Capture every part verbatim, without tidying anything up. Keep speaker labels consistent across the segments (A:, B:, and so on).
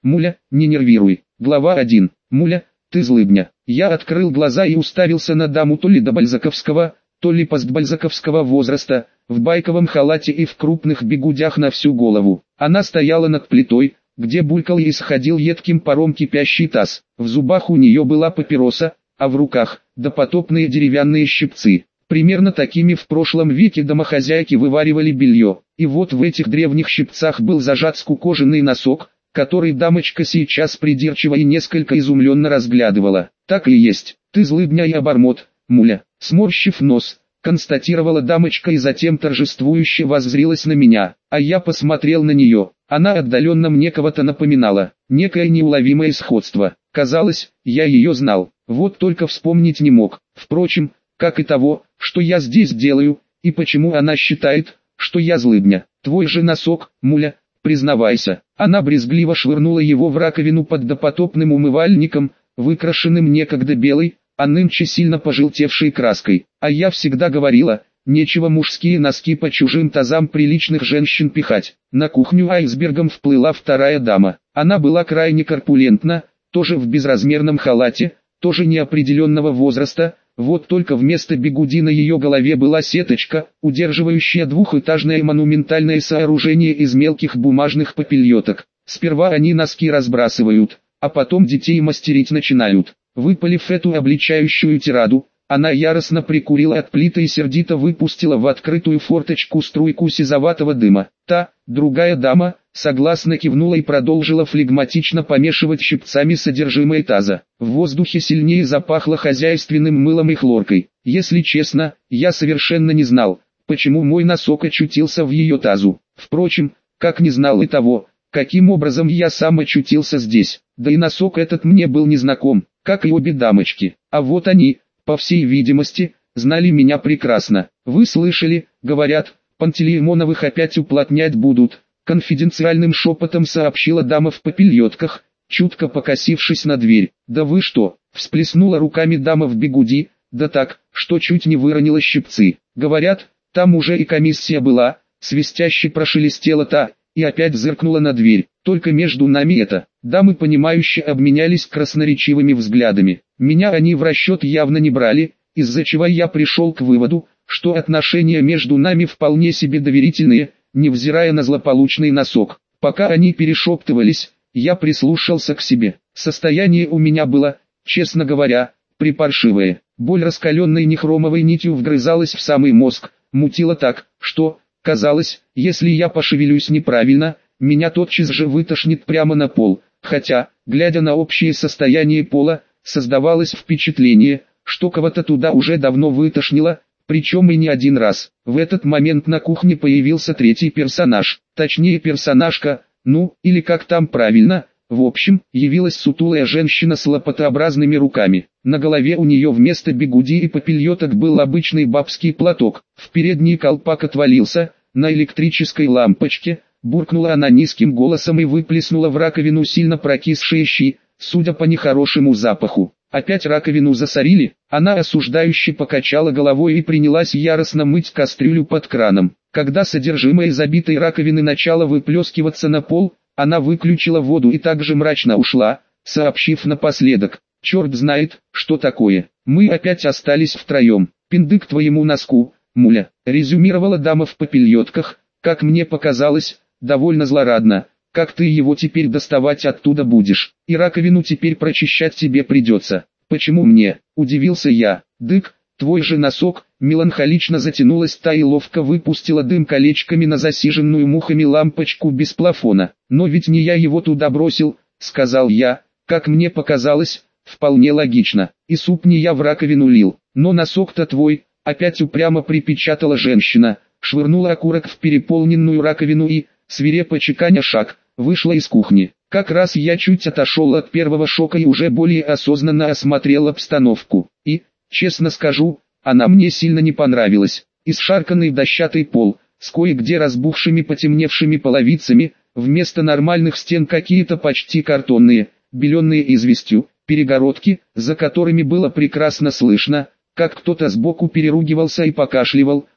A: Муля, не нервируй. Глава один. Муля, ты злыдня. Я открыл глаза и уставился на даму то ли до бальзаковского, то ли постбальзаковского возраста, в байковом халате и в крупных бигудях на всю голову. Она стояла над плитой, где булькал и исходил едким паром кипящий таз. В зубах у нее была папироса, а в руках – допотопные деревянные щипцы. Примерно такими в прошлом веке домохозяйки вываривали белье. И вот в этих древних щипцах был зажат скукоженный носок, который дамочка сейчас придирчиво и несколько изумленно разглядывала. «Так и есть, ты злыдня и обормот, Муля», сморщив нос, констатировала дамочка и затем торжествующе воззрилась на меня, а я посмотрел на нее. Она отдаленно мне кого-то напоминала, некое неуловимое сходство. Казалось, я ее знал, вот только вспомнить не мог. Впрочем, как и того, что я здесь делаю, и почему она считает, что я злыдня. Твой же носок, Муля, признавайся. Она брезгливо швырнула его в раковину под допотопным умывальником, выкрашенным некогда белой, а нынче сильно пожелтевшей краской. А я всегда говорила, нечего мужские носки по чужим тазам приличных женщин пихать. На кухню айсбергом вплыла вторая дама. Она была крайне корпулентна, тоже в безразмерном халате, тоже неопределенного возраста, вот только вместо бигуди на ее голове была сеточка, удерживающая двухэтажное монументальное сооружение из мелких бумажных попельоток. Сперва они носки разбрасывают, а потом детей мастерить начинают. Выпалив эту обличающую тираду, она яростно прикурила от плиты и сердито выпустила в открытую форточку струйку сизоватого дыма. Та, другая дама, согласно кивнула и продолжила флегматично помешивать щипцами содержимое таза. В воздухе сильнее запахло хозяйственным мылом и хлоркой. Если честно, я совершенно не знал, почему мой носок очутился в ее тазу. Впрочем, как не знал и того, каким образом я сам очутился здесь. Да и носок этот мне был незнаком, как и обе дамочки. А вот они, по всей видимости, знали меня прекрасно. Вы слышали, говорят, Пантелеймоновых опять уплотнять будут. Конфиденциальным шепотом сообщила дама в попельотках, чутко покосившись на дверь. «Да вы что?» – всплеснула руками дама в бигуди, да так, что чуть не выронила щипцы. «Говорят, там уже и комиссия была», – свистяще прошелестела та, и опять зыркнула на дверь. «Только между нами это». Дамы понимающе обменялись красноречивыми взглядами. Меня они в расчет явно не брали, из-за чего я пришел к выводу, что отношения между нами вполне себе доверительные, невзирая на злополучный носок. Пока они перешептывались, я прислушался к себе. Состояние у меня было, честно говоря, припаршивое. Боль раскаленной нехромовой нитью вгрызалась в самый мозг, мутила так, что, казалось, если я пошевелюсь неправильно, меня тотчас же вытошнит прямо на пол. Хотя, глядя на общее состояние пола, создавалось впечатление, что кого-то туда уже давно вытошнило, причем и не один раз. В этот момент на кухне появился третий персонаж, точнее персонажка, ну, или как там правильно, в общем, явилась сутулая женщина с лопатообразными руками. На голове у нее вместо бигуди и попельоток был обычный бабский платок. В передний колпак отвалился, на электрической лампочке, буркнула она низким голосом и выплеснула в раковину сильно прокисшие щи, судя по нехорошему запаху. Опять раковину засорили? Она осуждающе покачала головой и принялась яростно мыть кастрюлю под краном. Когда содержимое забитой раковины начало выплескиваться на пол, она выключила воду и также мрачно ушла, сообщив напоследок: «Черт знает, что такое. Мы опять остались втроем. Пиндык твоему носку, Муля», резюмировала дама в попельотках, как мне показалось, довольно злорадно. «Как ты его теперь доставать оттуда будешь? И раковину теперь прочищать тебе придется». «Почему мне?» – удивился я. «Дык, твой же носок», – меланхолично затянулась та и ловко выпустила дым колечками на засиженную мухами лампочку без плафона. «Но ведь не я его туда бросил», – сказал я, как мне показалось, вполне логично. «И суп не я в раковину лил. Но носок-то твой», – опять упрямо припечатала женщина, швырнула окурок в переполненную раковину и, свирепо чеканя шаг, вышла из кухни. Как раз я чуть отошел от первого шока и уже более осознанно осмотрел обстановку. И, честно скажу, она мне сильно не понравилась. Исшарканный дощатый пол, с кое-где разбухшими потемневшими половицами, вместо нормальных стен какие-то почти картонные, беленые известью, перегородки, за которыми было прекрасно слышно, как кто-то сбоку переругивался и покашливал,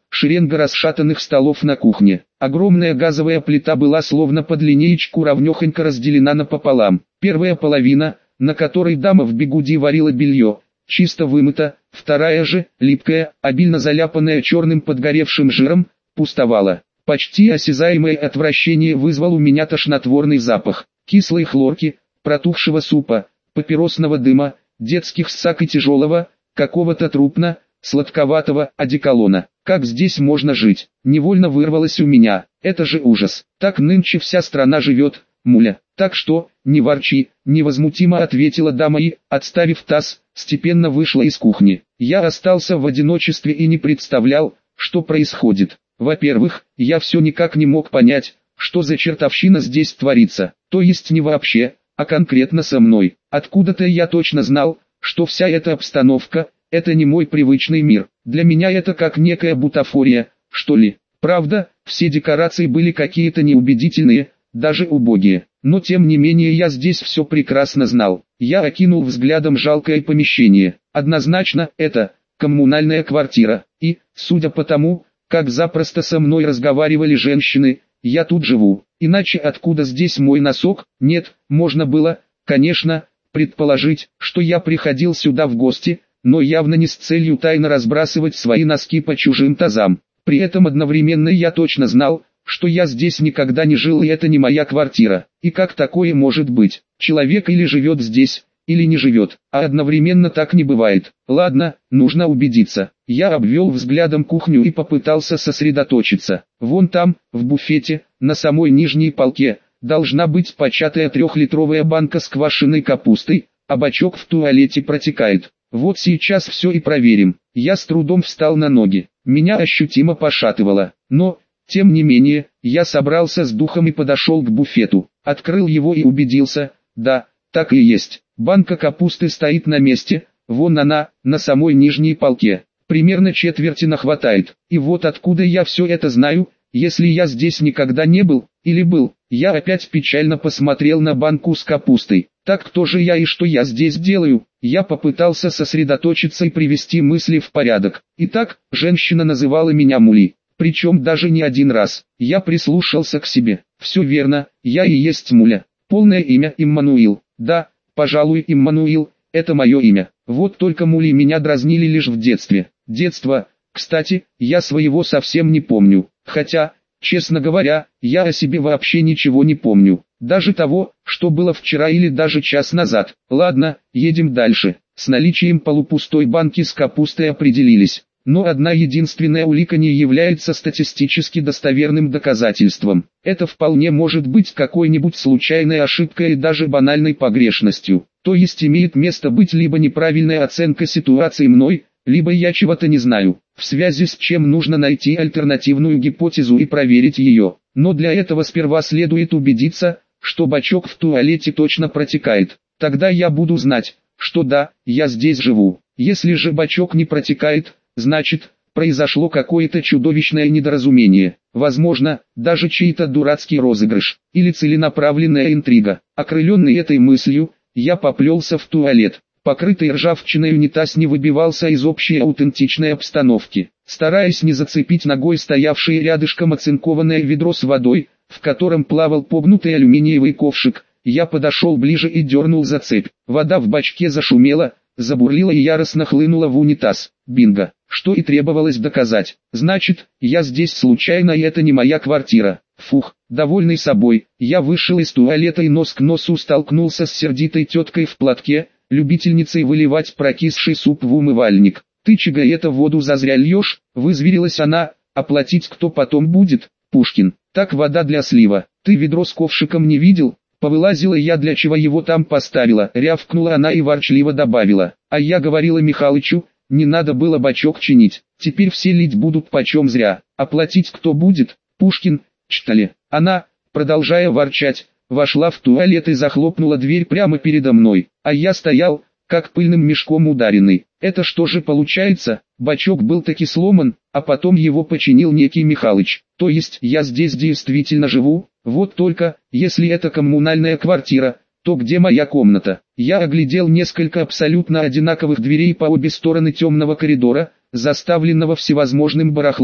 A: шеренга расшатанных столов на кухне. Огромная газовая плита была словно под линеечку равнёхонько разделена напополам. Первая половина, на которой дама в бигуди варила белье, чисто вымыта, вторая же, липкая, обильно заляпанная черным подгоревшим жиром, пустовала. Почти осязаемое отвращение вызвал у меня тошнотворный запах кислой хлорки, протухшего супа, папиросного дыма, детских ссак и тяжелого, какого-то трупно, сладковатого одеколона. Как здесь можно жить? Невольно вырвалось у меня. Это же ужас. Так нынче вся страна живет, муля. Так что, не ворчи, невозмутимо ответила дама и, отставив таз, степенно вышла из кухни. Я остался в одиночестве и не представлял, что происходит. Во-первых, я все никак не мог понять, что за чертовщина здесь творится. То есть не вообще, а конкретно со мной. Откуда-то я точно знал, что вся эта обстановка – это не мой привычный мир. Для меня это как некая бутафория, что ли. Правда, все декорации были какие-то неубедительные, даже убогие. Но тем не менее я здесь все прекрасно знал. Я окинул взглядом жалкое помещение. Однозначно, это коммунальная квартира. И, судя по тому, как запросто со мной разговаривали женщины, я тут живу. Иначе откуда здесь мой носок? Нет, можно было, конечно, предположить, что я приходил сюда в гости, но явно не с целью тайно разбрасывать свои носки по чужим тазам. При этом одновременно я точно знал, что я здесь никогда не жил и это не моя квартира. И как такое может быть? Человек или живет здесь, или не живет, а одновременно так не бывает. Ладно, нужно убедиться. Я обвел взглядом кухню и попытался сосредоточиться. Вон там, в буфете, на самой нижней полке, должна быть початая трехлитровая банка с квашеной капустой, а бачок в туалете протекает. Вот сейчас все и проверим. Я с трудом встал на ноги. Меня ощутимо пошатывало. Но, тем не менее, я собрался с духом и подошел к буфету. Открыл его и убедился, да, так и есть. Банка капусты стоит на месте, вон она, на самой нижней полке. Примерно четверти нахватает. И вот откуда я все это знаю, если я здесь никогда не был, или был. Я опять печально посмотрел на банку с капустой. Так кто же я и что я здесь делаю? Я попытался сосредоточиться и привести мысли в порядок. Итак, женщина называла меня Мули. Причем даже не один раз. Я прислушался к себе. Все верно, я и есть Муля. Полное имя Иммануил. Да, пожалуй, Иммануил, это мое имя. Вот только Мули меня дразнили лишь в детстве. Детство, кстати, я своего совсем не помню. Хотя, честно говоря, я о себе вообще ничего не помню. Даже того, что было вчера или даже час назад. Ладно, едем дальше. С наличием полупустой банки с капустой определились. Но одна единственная улика не является статистически достоверным доказательством. Это вполне может быть какой-нибудь случайной ошибкой и даже банальной погрешностью. То есть имеет место быть либо неправильная оценка ситуации мной, либо я чего-то не знаю, в связи с чем нужно найти альтернативную гипотезу и проверить ее. Но для этого сперва следует убедиться, что бачок в туалете точно протекает. Тогда я буду знать, что да, я здесь живу. Если же бачок не протекает, значит, произошло какое-то чудовищное недоразумение. Возможно, даже чей-то дурацкий розыгрыш, или целенаправленная интрига. Окрыленный этой мыслью, я поплелся в туалет. Покрытый ржавчиной унитаз не выбивался из общей аутентичной обстановки. Стараясь не зацепить ногой стоявшее рядышком оцинкованное ведро с водой, в котором плавал погнутый алюминиевый ковшик, я подошел ближе и дернул за цепь. Вода в бачке зашумела, забурлила и яростно хлынула в унитаз. Бинго, что и требовалось доказать. Значит, я здесь случайно и это не моя квартира. Фух, довольный собой, я вышел из туалета и нос к носу столкнулся с сердитой теткой в платке, любительницей выливать прокисший суп в умывальник. «Ты чего это воду зазря льешь?» — вызверилась она. «Оплатить кто потом будет?» Пушкин. «Так вода для слива. Ты ведро с ковшиком не видел?» Повылазила я, для чего его там поставила. Рявкнула она и ворчливо добавила. «А я говорила Михалычу, не надо было бачок чинить. Теперь все лить будут почем зря. Оплатить кто будет?» Пушкин. «Чтали?» Она, продолжая ворчать, вошла в туалет и захлопнула дверь прямо передо мной, а я стоял, как пыльным мешком ударенный. Это что же получается? Бачок был таки сломан, а потом его починил некий Михалыч. То есть я здесь действительно живу? Вот только, если это коммунальная квартира, то где моя комната? Я оглядел несколько абсолютно одинаковых дверей по обе стороны темного коридора, заставленного всевозможным барахлом,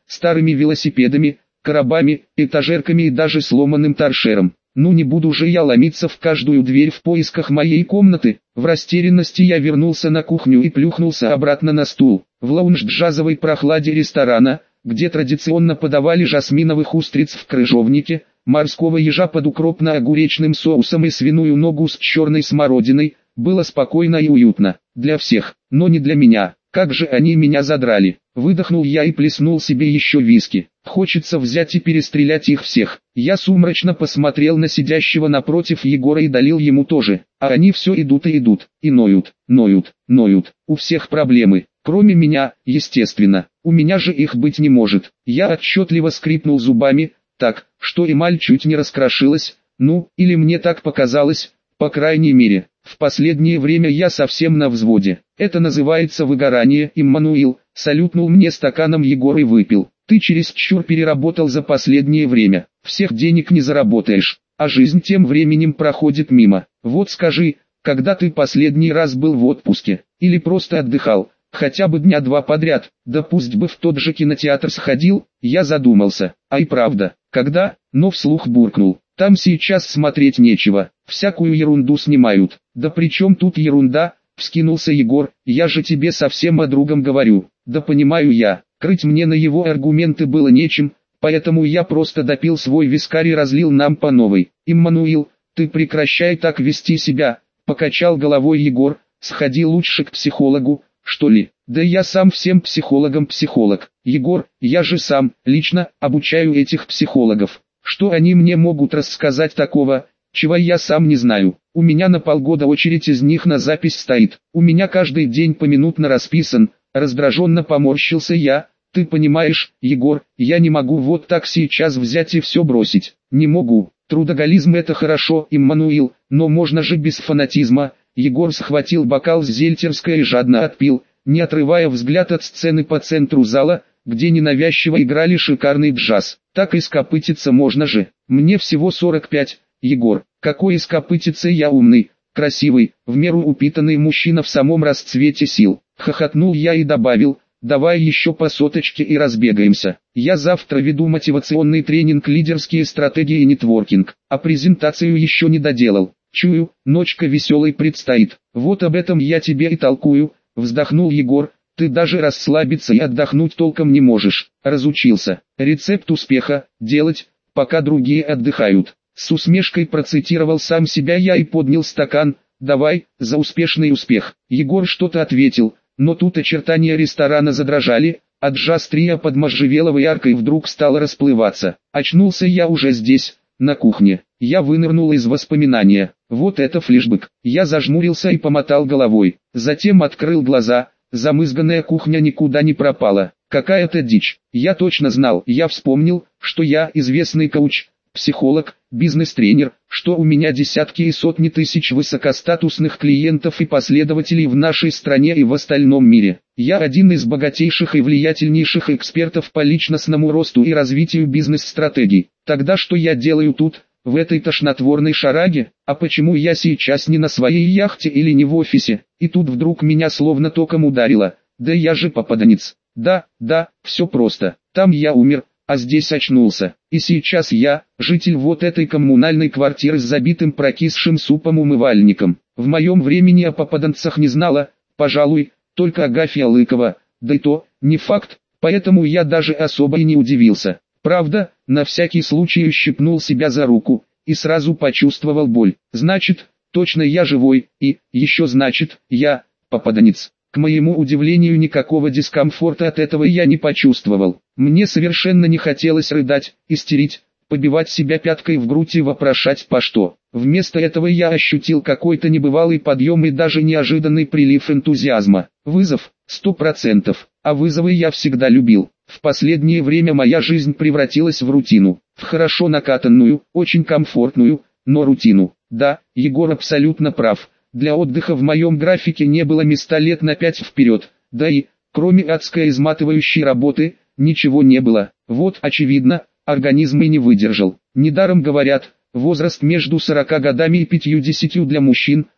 A: старыми велосипедами, коробами, этажерками и даже сломанным торшером. Ну не буду же я ломиться в каждую дверь в поисках моей комнаты. В растерянности я вернулся на кухню и плюхнулся обратно на стул. В лаунж-джазовой прохладе ресторана, где традиционно подавали жасминовых устриц в крыжовнике, морского ежа под укропно-огуречным соусом и свиную ногу с черной смородиной, было спокойно и уютно. Для всех, но не для меня. Как же они меня задрали. Выдохнул я и плеснул себе еще виски. Хочется взять и перестрелять их всех. Я сумрачно посмотрел на сидящего напротив Егора и долил ему тоже. А они все идут и идут, и ноют, ноют, ноют. У всех проблемы, кроме меня, естественно. У меня же их быть не может. Я отчетливо скрипнул зубами, так, что эмаль чуть не раскрошилась. Ну, или мне так показалось, по крайней мере. В последнее время я совсем на взводе. Это называется выгорание. Иммануил салютнул мне стаканом Егор и выпил. Ты чересчур переработал за последнее время. Всех денег не заработаешь, а жизнь тем временем проходит мимо. Вот скажи, когда ты последний раз был в отпуске? Или просто отдыхал? Хотя бы дня два подряд, да пусть бы в тот же кинотеатр сходил. Я задумался. А и правда, когда? Но вслух буркнул. Там сейчас смотреть нечего, всякую ерунду снимают. Да при чем тут ерунда? Вскинулся Егор, я же тебе совсем о другом говорю. Да понимаю я, крыть мне на его аргументы было нечем, поэтому я просто допил свой вискарь и разлил нам по новой. Иммануил, ты прекращай так вести себя, покачал головой Егор, сходи лучше к психологу, что ли. Да я сам всем психологам психолог. Егор, я же сам, лично, обучаю этих психологов. Что они мне могут рассказать такого, чего я сам не знаю? У меня на полгода очередь из них на запись стоит. У меня каждый день поминутно расписан. Раздраженно поморщился я. Ты понимаешь, Егор, я не могу вот так сейчас взять и все бросить. Не могу. Трудоголизм это хорошо, Иммануил, но можно же без фанатизма. Егор схватил бокал с зельтерской и жадно отпил, не отрывая взгляд от сцены по центру зала, где ненавязчиво играли шикарный джаз. Так и скопытиться можно же. Мне всего сорок пять, Егор. Какой и скопытиться, я умный, красивый, в меру упитанный мужчина в самом расцвете сил. Хохотнул я и добавил, давай еще по соточке и разбегаемся. Я завтра веду мотивационный тренинг «Лидерские стратегии и нетворкинг», а презентацию еще не доделал. Чую, ночка веселой предстоит. Вот об этом я тебе и толкую, вздохнул Егор. Ты даже расслабиться и отдохнуть толком не можешь. Разучился. Рецепт успеха – делать, пока другие отдыхают. С усмешкой процитировал сам себя я и поднял стакан. Давай, за успешный успех. Егор что-то ответил, но тут очертания ресторана задрожали, а джаз-трио под можжевеловой аркой вдруг стало расплываться. Очнулся я уже здесь, на кухне. Я вынырнул из воспоминания. Вот это флешбэк. Я зажмурился и помотал головой. Затем открыл глаза. Замызганная кухня никуда не пропала. Какая-то дичь. Я точно знал. Я вспомнил, что я известный коуч, психолог, бизнес-тренер, что у меня десятки и сотни тысяч высокостатусных клиентов и последователей в нашей стране и в остальном мире. Я один из богатейших и влиятельнейших экспертов по личностному росту и развитию бизнес-стратегий. Тогда что я делаю тут, в этой тошнотворной шараге? А почему я сейчас не на своей яхте или не в офисе? И тут вдруг меня словно током ударило. Да я же попаданец. Да, да, все просто. Там я умер, а здесь очнулся. И сейчас я, житель вот этой коммунальной квартиры с забитым прокисшим супом-умывальником. В моем времени о попаданцах не знала, пожалуй, только Агафья Лыкова, да и то, не факт, поэтому я даже особо и не удивился. Правда, на всякий случай ущипнул себя за руку, и сразу почувствовал боль. Значит, точно я живой, и, еще значит, я, попаданец. К моему удивлению, никакого дискомфорта от этого я не почувствовал. Мне совершенно не хотелось рыдать, истерить, побивать себя пяткой в грудь и вопрошать по что. Вместо этого я ощутил какой-то небывалый подъем и даже неожиданный прилив энтузиазма. Вызов, сто процентов, а вызовы я всегда любил. В последнее время моя жизнь превратилась в рутину, в хорошо накатанную, очень комфортную, но рутину. Да, Егор абсолютно прав. Для отдыха в моем графике не было места лет на пять вперед, да и, кроме адской изматывающей работы, ничего не было. Вот, очевидно, организм и не выдержал. Недаром говорят, возраст между сорока годами и пятьюдесятью для мужчин,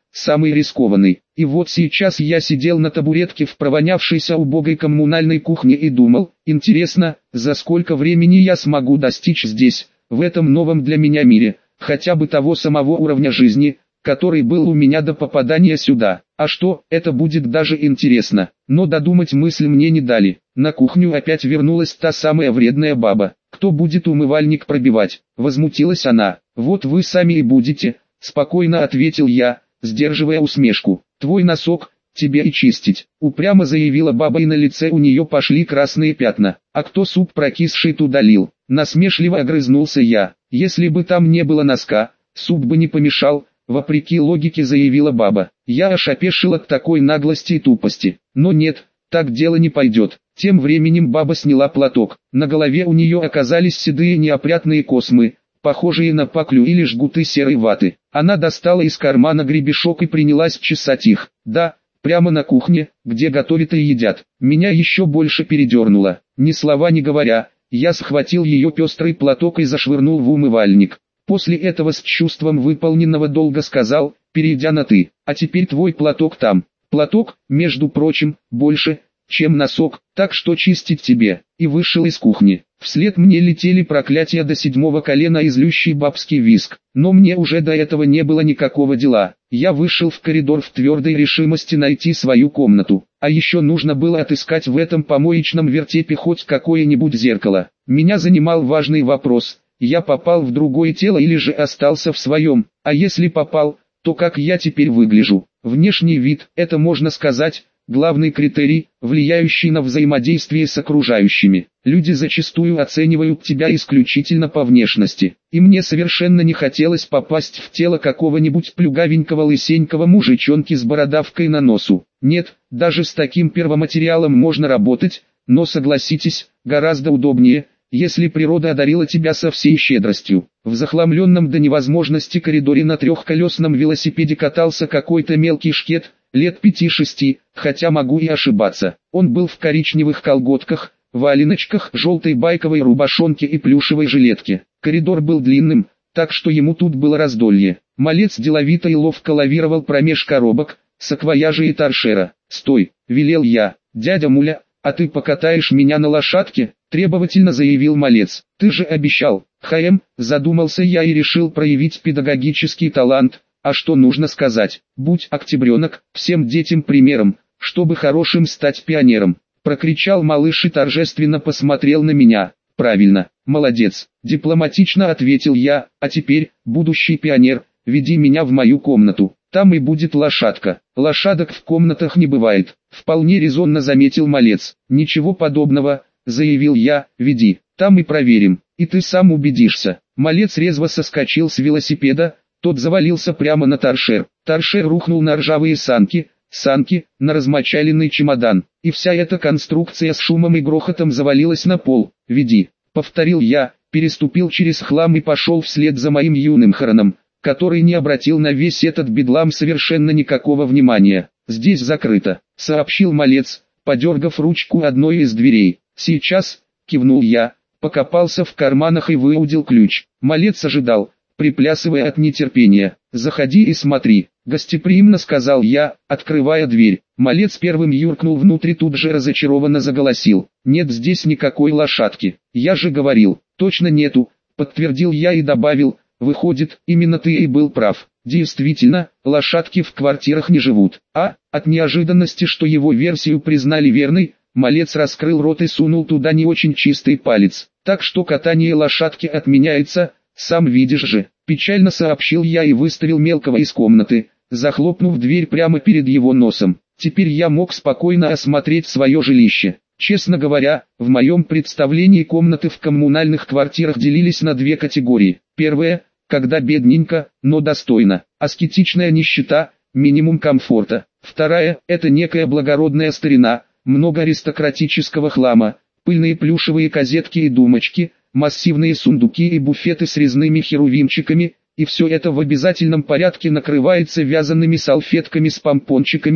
A: самый рискованный. И вот сейчас я сидел на табуретке в провонявшейся убогой коммунальной кухне и думал, интересно, за сколько времени я смогу достичь здесь, в этом новом для меня мире, хотя бы того самого уровня жизни, который был у меня до попадания сюда. А что, это будет даже интересно. Но додумать мысль мне не дали. На кухню опять вернулась та самая вредная баба. Кто будет умывальник пробивать? Возмутилась она. Вот вы сами и будете, спокойно ответил я, сдерживая усмешку. Твой носок, тебе и чистить. Упрямо заявила баба, и на лице у нее пошли красные пятна. А кто суп прокисший туда лил? Насмешливо огрызнулся я. Если бы там не было носка, суп бы не помешал. Вопреки логике заявила баба. Я аж опешил от такой наглости и тупости. Но нет, так дело не пойдет. Тем временем баба сняла платок. На голове у нее оказались седые неопрятные космы, похожие на паклю или жгуты серой ваты. Она достала из кармана гребешок и принялась чесать их. Да, прямо на кухне, где готовят и едят. Меня еще больше передернуло. Ни слова не говоря, я схватил ее пестрый платок и зашвырнул в умывальник. После этого с чувством выполненного долга сказал, перейдя на «ты», а теперь твой платок там. Платок, между прочим, больше, чем носок, так что чистить тебе. И вышел из кухни. Вслед мне летели проклятия до седьмого колена и злющий бабский визг. Но мне уже до этого не было никакого дела. Я вышел в коридор в твердой решимости найти свою комнату. А еще нужно было отыскать в этом помоечном вертепе хоть какое-нибудь зеркало. Меня занимал важный вопрос. Я попал в другое тело или же остался в своем, а если попал, то как я теперь выгляжу? Внешний вид – это, можно сказать, главный критерий, влияющий на взаимодействие с окружающими. Люди зачастую оценивают тебя исключительно по внешности. И мне совершенно не хотелось попасть в тело какого-нибудь плюгавенького лысенького мужичонки с бородавкой на носу. Нет, даже с таким первоматериалом можно работать, но согласитесь, гораздо удобнее – если природа одарила тебя со всей щедростью. В захламленном до невозможности коридоре на трехколесном велосипеде катался какой-то мелкий шкет, лет пяти-шести, хотя могу и ошибаться. Он был в коричневых колготках, валеночках, желтой байковой рубашонке и плюшевой жилетке. Коридор был длинным, так что ему тут было раздолье. Малец деловито и ловко лавировал промеж коробок, саквояжа и торшера. «Стой!» — велел я. «Дядя Муля, а ты покатаешь меня на лошадке?» — требовательно заявил малец. «Ты же обещал». «Хм», задумался я и решил проявить педагогический талант. А что нужно сказать? «Будь октябренок, всем детям примером, чтобы хорошим стать пионером», — прокричал малыш и торжественно посмотрел на меня. «Правильно, молодец», — дипломатично ответил я. «А теперь, будущий пионер, веди меня в мою комнату. Там и будет лошадка». «Лошадок в комнатах не бывает», — вполне резонно заметил малец. «Ничего подобного», — заявил я, — «веди, там и проверим, и ты сам убедишься». Малец резво соскочил с велосипеда, тот завалился прямо на торшер. Торшер рухнул на ржавые санки, санки, на размочаленный чемодан, и вся эта конструкция с шумом и грохотом завалилась на пол. «Веди», — повторил я, переступил через хлам и пошел вслед за моим юным Хараном, который не обратил на весь этот бедлам совершенно никакого внимания. «Здесь закрыто», — сообщил малец, подергав ручку одной из дверей. «Сейчас», — кивнул я, покопался в карманах и выудил ключ. Малец ожидал, приплясывая от нетерпения. «Заходи и смотри», — гостеприимно сказал я, открывая дверь. Малец первым юркнул внутрь и тут же разочарованно заголосил. «Нет здесь никакой лошадки. Я же говорил». «Точно нету», — подтвердил я и добавил. «Выходит, именно ты и был прав. Действительно, лошадки в квартирах не живут». А, от неожиданности, что его версию признали верной, малец раскрыл рот и сунул туда не очень чистый палец. «Так что катание лошадки отменяется, сам видишь же», — печально сообщил я и выставил мелкого из комнаты, захлопнув дверь прямо перед его носом. Теперь я мог спокойно осмотреть свое жилище. Честно говоря, в моем представлении комнаты в коммунальных квартирах делились на две категории. Первая — когда бедненько, но достойно, аскетичная нищета, минимум комфорта. Вторая — это некая благородная старина, много аристократического хлама, пыльные плюшевые козетки и думочки, массивные сундуки и буфеты с резными херувимчиками, и все это в обязательном порядке накрывается вязаными салфетками с помпончиками,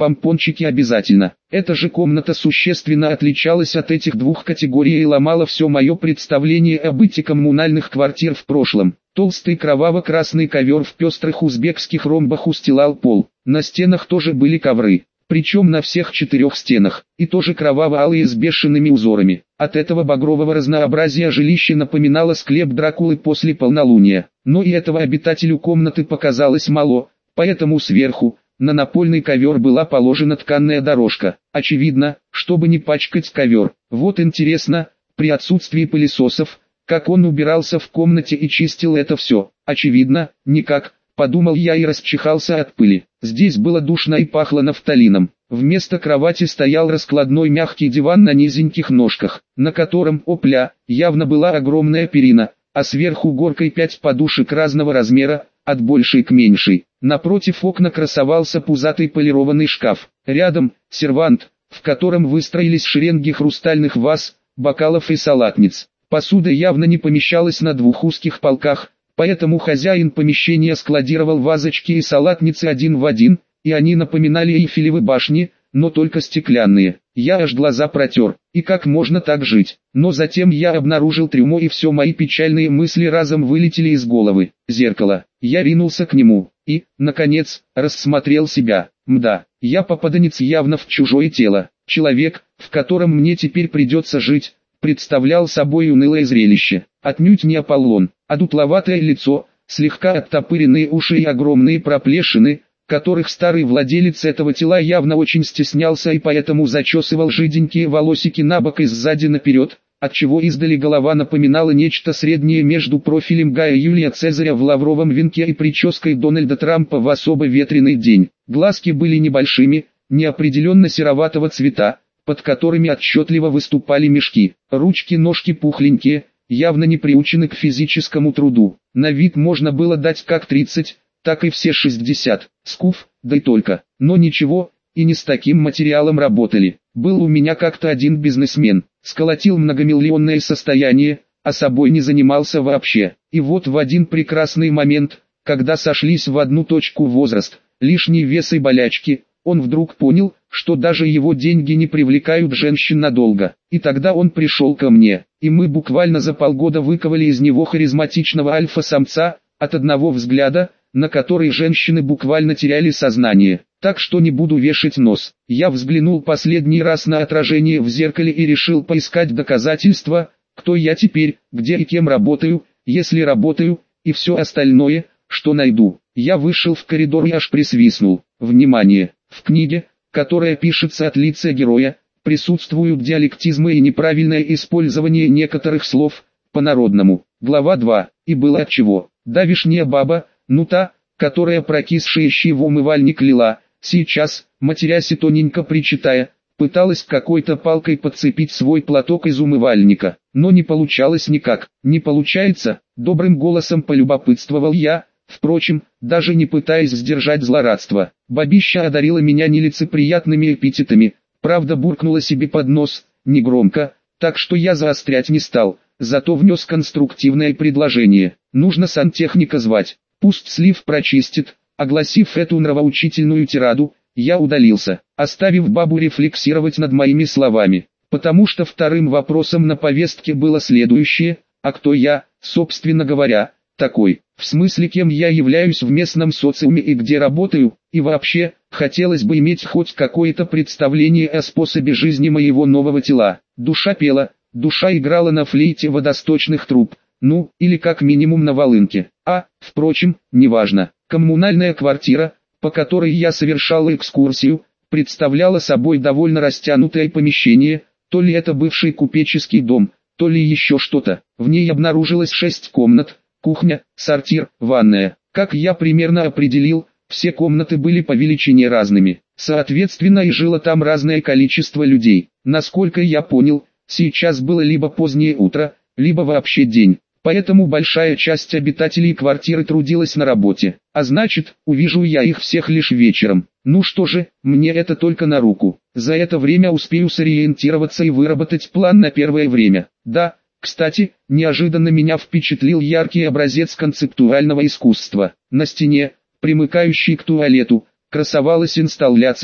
A: помпончики обязательно. Эта же комната существенно отличалась от этих двух категорий и ломала все мое представление о быте коммунальных квартир в прошлом. Толстый кроваво-красный ковер в пестрых узбекских ромбах устилал пол. На стенах тоже были ковры, причем на всех четырех стенах, и тоже кроваво-алые с бешеными узорами. От этого багрового разнообразия жилище напоминало склеп Дракулы после полнолуния. Но и этого обитателю комнаты показалось мало, поэтому сверху, на напольный ковер была положена тканная дорожка, очевидно, чтобы не пачкать ковер. Вот интересно, при отсутствии пылесосов, как он убирался в комнате и чистил это все. Очевидно, никак, подумал я и расчихался от пыли. Здесь было душно и пахло нафталином. Вместо кровати стоял раскладной мягкий диван на низеньких ножках, на котором, опля, явно была огромная перина, а сверху горкой пять подушек разного размера, от большей к меньшей. Напротив окна красовался пузатый полированный шкаф. Рядом – сервант, в котором выстроились шеренги хрустальных ваз, бокалов и салатниц. Посуда явно не помещалась на двух узких полках, поэтому хозяин помещения складировал вазочки и салатницы один в один, и они напоминали Эйфелевы башни, но только стеклянные. Я аж глаза протер, и как можно так жить? Но затем я обнаружил трюмо, и все мои печальные мысли разом вылетели из головы. Зеркало. Я ринулся к нему, и, наконец, рассмотрел себя. Мда, я попаданец явно в чужое тело. Человек, в котором мне теперь придется жить, представлял собой унылое зрелище. Отнюдь не Аполлон, а дутловатое лицо, слегка оттопыренные уши и огромные проплешины, которых старый владелец этого тела явно очень стеснялся и поэтому зачесывал жиденькие волосики набок и сзади наперед, отчего издали голова напоминала нечто среднее между профилем Гая Юлия Цезаря в лавровом венке и прической Дональда Трампа в особо ветреный день. Глазки были небольшими, неопределенно сероватого цвета, под которыми отчетливо выступали мешки. Ручки-ножки пухленькие, явно не приучены к физическому труду. На вид можно было дать как тридцать, так и все шестьдесят, скуф, да и только. Но ничего, и не с таким материалом работали. Был у меня как-то один бизнесмен, сколотил многомиллионное состояние, а собой не занимался вообще. И вот в один прекрасный момент, когда сошлись в одну точку возраст, лишний вес и болячки, он вдруг понял, что даже его деньги не привлекают женщин надолго. И тогда он пришел ко мне, и мы буквально за полгода выковали из него харизматичного альфа-самца, от одного взгляда, на который женщины буквально теряли сознание. Так что не буду вешать нос. Я взглянул последний раз на отражение в зеркале и решил поискать доказательства, кто я теперь, где и кем работаю, если работаю, и все остальное, что найду. Я вышел в коридор и аж присвистнул. Внимание! В книге, которая пишется от лица героя, присутствуют диалектизмы и неправильное использование некоторых слов, по-народному. Глава два. И было отчего. Давишняя баба, ну та, которая прокисшие щи в умывальник лила, сейчас, матерясь и тоненько причитая, пыталась какой-то палкой подцепить свой платок из умывальника, но не получалось никак. Не получается, добрым голосом полюбопытствовал я, впрочем, даже не пытаясь сдержать злорадство. Бабища одарила меня нелицеприятными эпитетами, правда буркнула себе под нос, негромко, так что я заострять не стал, зато внес конструктивное предложение. Нужно сантехника звать. Пусть слив прочистит. Огласив эту нравоучительную тираду, я удалился, оставив бабу рефлексировать над моими словами, потому что вторым вопросом на повестке было следующее: а кто я, собственно говоря, такой? В смысле, кем я являюсь в местном социуме и где работаю, и вообще, хотелось бы иметь хоть какое-то представление о способе жизни моего нового тела. Душа пела, душа играла на флейте водосточных труб. Ну, или как минимум на волынке. А, впрочем, неважно. Коммунальная квартира, по которой я совершал экскурсию, представляла собой довольно растянутое помещение, то ли это бывший купеческий дом, то ли еще что-то. В ней обнаружилось шесть комнат, кухня, сортир, ванная. Как я примерно определил, все комнаты были по величине разными. Соответственно, и жило там разное количество людей. Насколько я понял, сейчас было либо позднее утро, либо вообще день. Поэтому большая часть обитателей квартиры трудилась на работе, а значит, увижу я их всех лишь вечером. Ну что же, мне это только на руку. За это время успею сориентироваться и выработать план на первое время. Да, кстати, неожиданно меня впечатлил яркий образец концептуального искусства. На стене, примыкающей к туалету, красовалась инсталляция,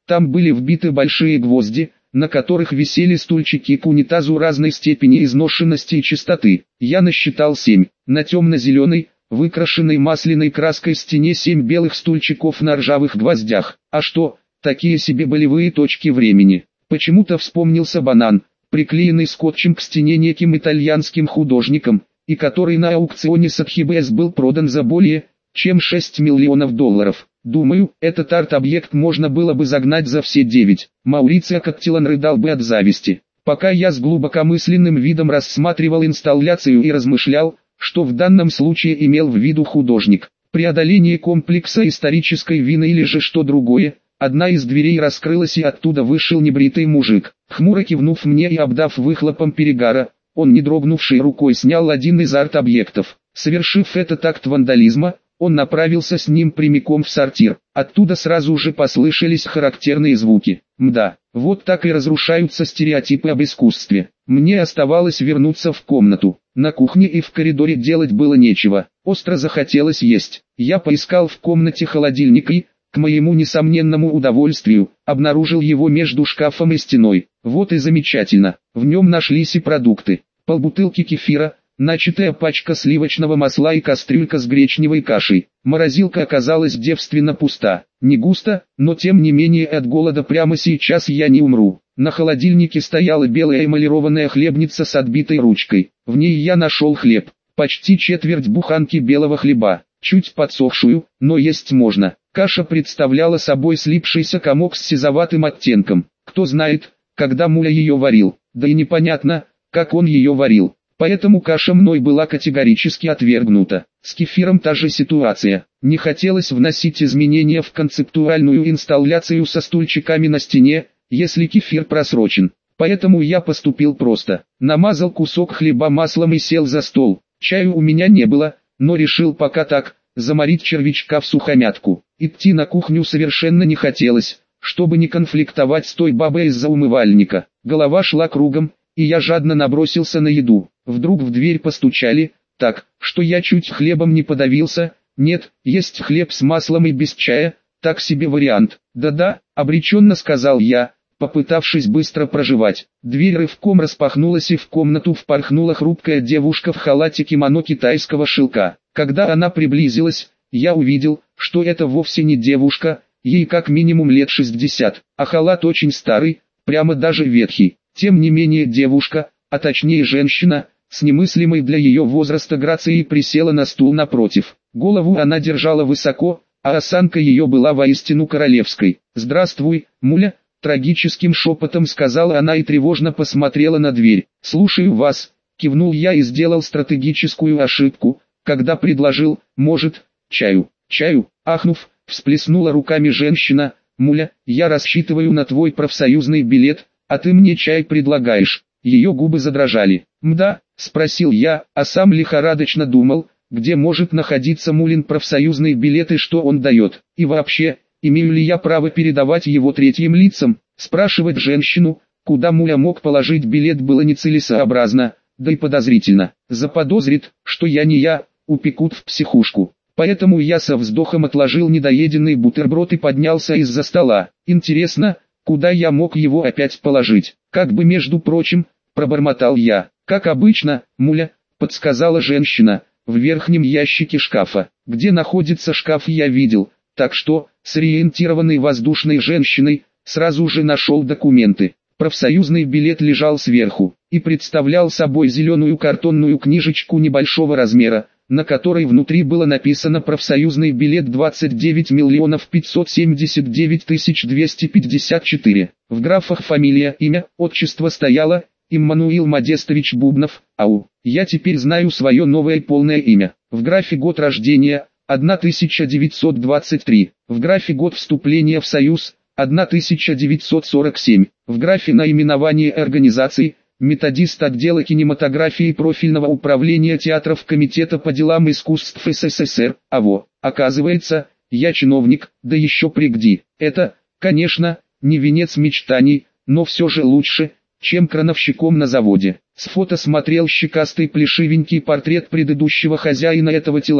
A: Там были вбиты большие гвозди, на которых висели стульчики к унитазу разной степени изношенности и чистоты. Я насчитал семь. На темно-зеленой, выкрашенной масляной краской стене семь белых стульчиков на ржавых гвоздях. А что, такие себе болевые точки времени. Почему-то вспомнился банан, приклеенный скотчем к стене неким итальянским художником, и который на аукционе Сатхибэс был продан за более чем шесть миллионов долларов. Думаю, этот арт-объект можно было бы загнать за все девять. Маурицио Каттилан рыдал бы от зависти. Пока я с глубокомысленным видом рассматривал инсталляцию и размышлял, что в данном случае имел в виду художник. Преодоление комплекса исторической вины или же что другое. Одна из дверей раскрылась и оттуда вышел небритый мужик. Хмуро кивнув мне и обдав выхлопом перегара, он не дрогнувшей рукой снял один из арт-объектов. Совершив этот акт вандализма, он направился с ним прямиком в сортир. Оттуда сразу же послышались характерные звуки. Мда, вот так и разрушаются стереотипы об искусстве. Мне оставалось вернуться в комнату. На кухне и в коридоре делать было нечего. Остро захотелось есть. Я поискал в комнате холодильник и, к моему несомненному удовольствию, обнаружил его между шкафом и стеной. Вот и замечательно. В нем нашлись и продукты. Полбутылки кефира, начатая пачка сливочного масла и кастрюлька с гречневой кашей. Морозилка оказалась девственно пуста. Не густо, но тем не менее от голода прямо сейчас я не умру. На холодильнике стояла белая эмалированная хлебница с отбитой ручкой. В ней я нашел хлеб. Почти четверть буханки белого хлеба. Чуть подсохшую, но есть можно. Каша представляла собой слипшийся комок с сизоватым оттенком. Кто знает, когда Муля ее варил. Да и непонятно, как он ее варил. Поэтому каша мной была категорически отвергнута. С кефиром та же ситуация. Не хотелось вносить изменения в концептуальную инсталляцию со стульчиками на стене, если кефир просрочен. Поэтому я поступил просто. Намазал кусок хлеба маслом и сел за стол. Чаю у меня не было, но решил пока так, заморить червячка в сухомятку. Идти на кухню совершенно не хотелось, чтобы не конфликтовать с той бабой из-за умывальника. Голова шла кругом, и я жадно набросился на еду. Вдруг в дверь постучали, так, что я чуть хлебом не подавился. Нет, есть хлеб с маслом и без чая, так себе вариант. Да-да, обреченно сказал я, попытавшись быстро прожевать. Дверь рывком распахнулась и в комнату впорхнула хрупкая девушка в халате кимоно китайского шелка. Когда она приблизилась, я увидел, что это вовсе не девушка, ей как минимум лет шестьдесят, а халат очень старый, прямо даже ветхий. Тем не менее девушка, а точнее женщина, с немыслимой для ее возраста грацией присела на стул напротив. Голову она держала высоко, а осанка ее была воистину королевской. «Здравствуй, Муля», — трагическим шепотом сказала она и тревожно посмотрела на дверь. «Слушаю вас», — кивнул я и сделал стратегическую ошибку, когда предложил, может, чаю. «Чаю», — ахнув, всплеснула руками женщина. «Муля, я рассчитываю на твой профсоюзный билет, а ты мне чай предлагаешь». Ее губы задрожали. «Мда?» — спросил я, а сам лихорадочно думал, где может находиться Мулин профсоюзный билет и что он дает. И вообще, имею ли я право передавать его третьим лицам? Спрашивать женщину, куда Муля мог положить билет, было нецелесообразно, да и подозрительно. Заподозрит, что я не я, упекут в психушку. Поэтому я со вздохом отложил недоеденный бутерброд и поднялся из-за стола. Интересно, куда я мог его опять положить? Как бы между прочим, пробормотал я. Как обычно, Муля, подсказала женщина, в верхнем ящике шкафа. Где находится шкаф я видел, так что, сориентированный воздушной женщиной, сразу же нашел документы. Профсоюзный билет лежал сверху, и представлял собой зеленую картонную книжечку небольшого размера, на которой внутри было написано «Профсоюзный билет двадцать девять миллионов пятьсот семьдесят девять тысяч двести пятьдесят четыре». В графах фамилия, имя, отчество стояло «Иммануил Модестович Бубнов, ау». Я теперь знаю свое новое полное имя. В графе год рождения тысяча девятьсот двадцать три. В графе год вступления в Союз тысяча девятьсот сорок семь. В графе наименование организации методист отдела кинематографии профильного управления театров Комитета по делам искусств СССР, АВО. Оказывается, я чиновник, да еще пригди. Это, конечно, не венец мечтаний, но все же лучше, чем крановщиком на заводе. С фото смотрел щекастый плешивенький портрет предыдущего хозяина этого тела,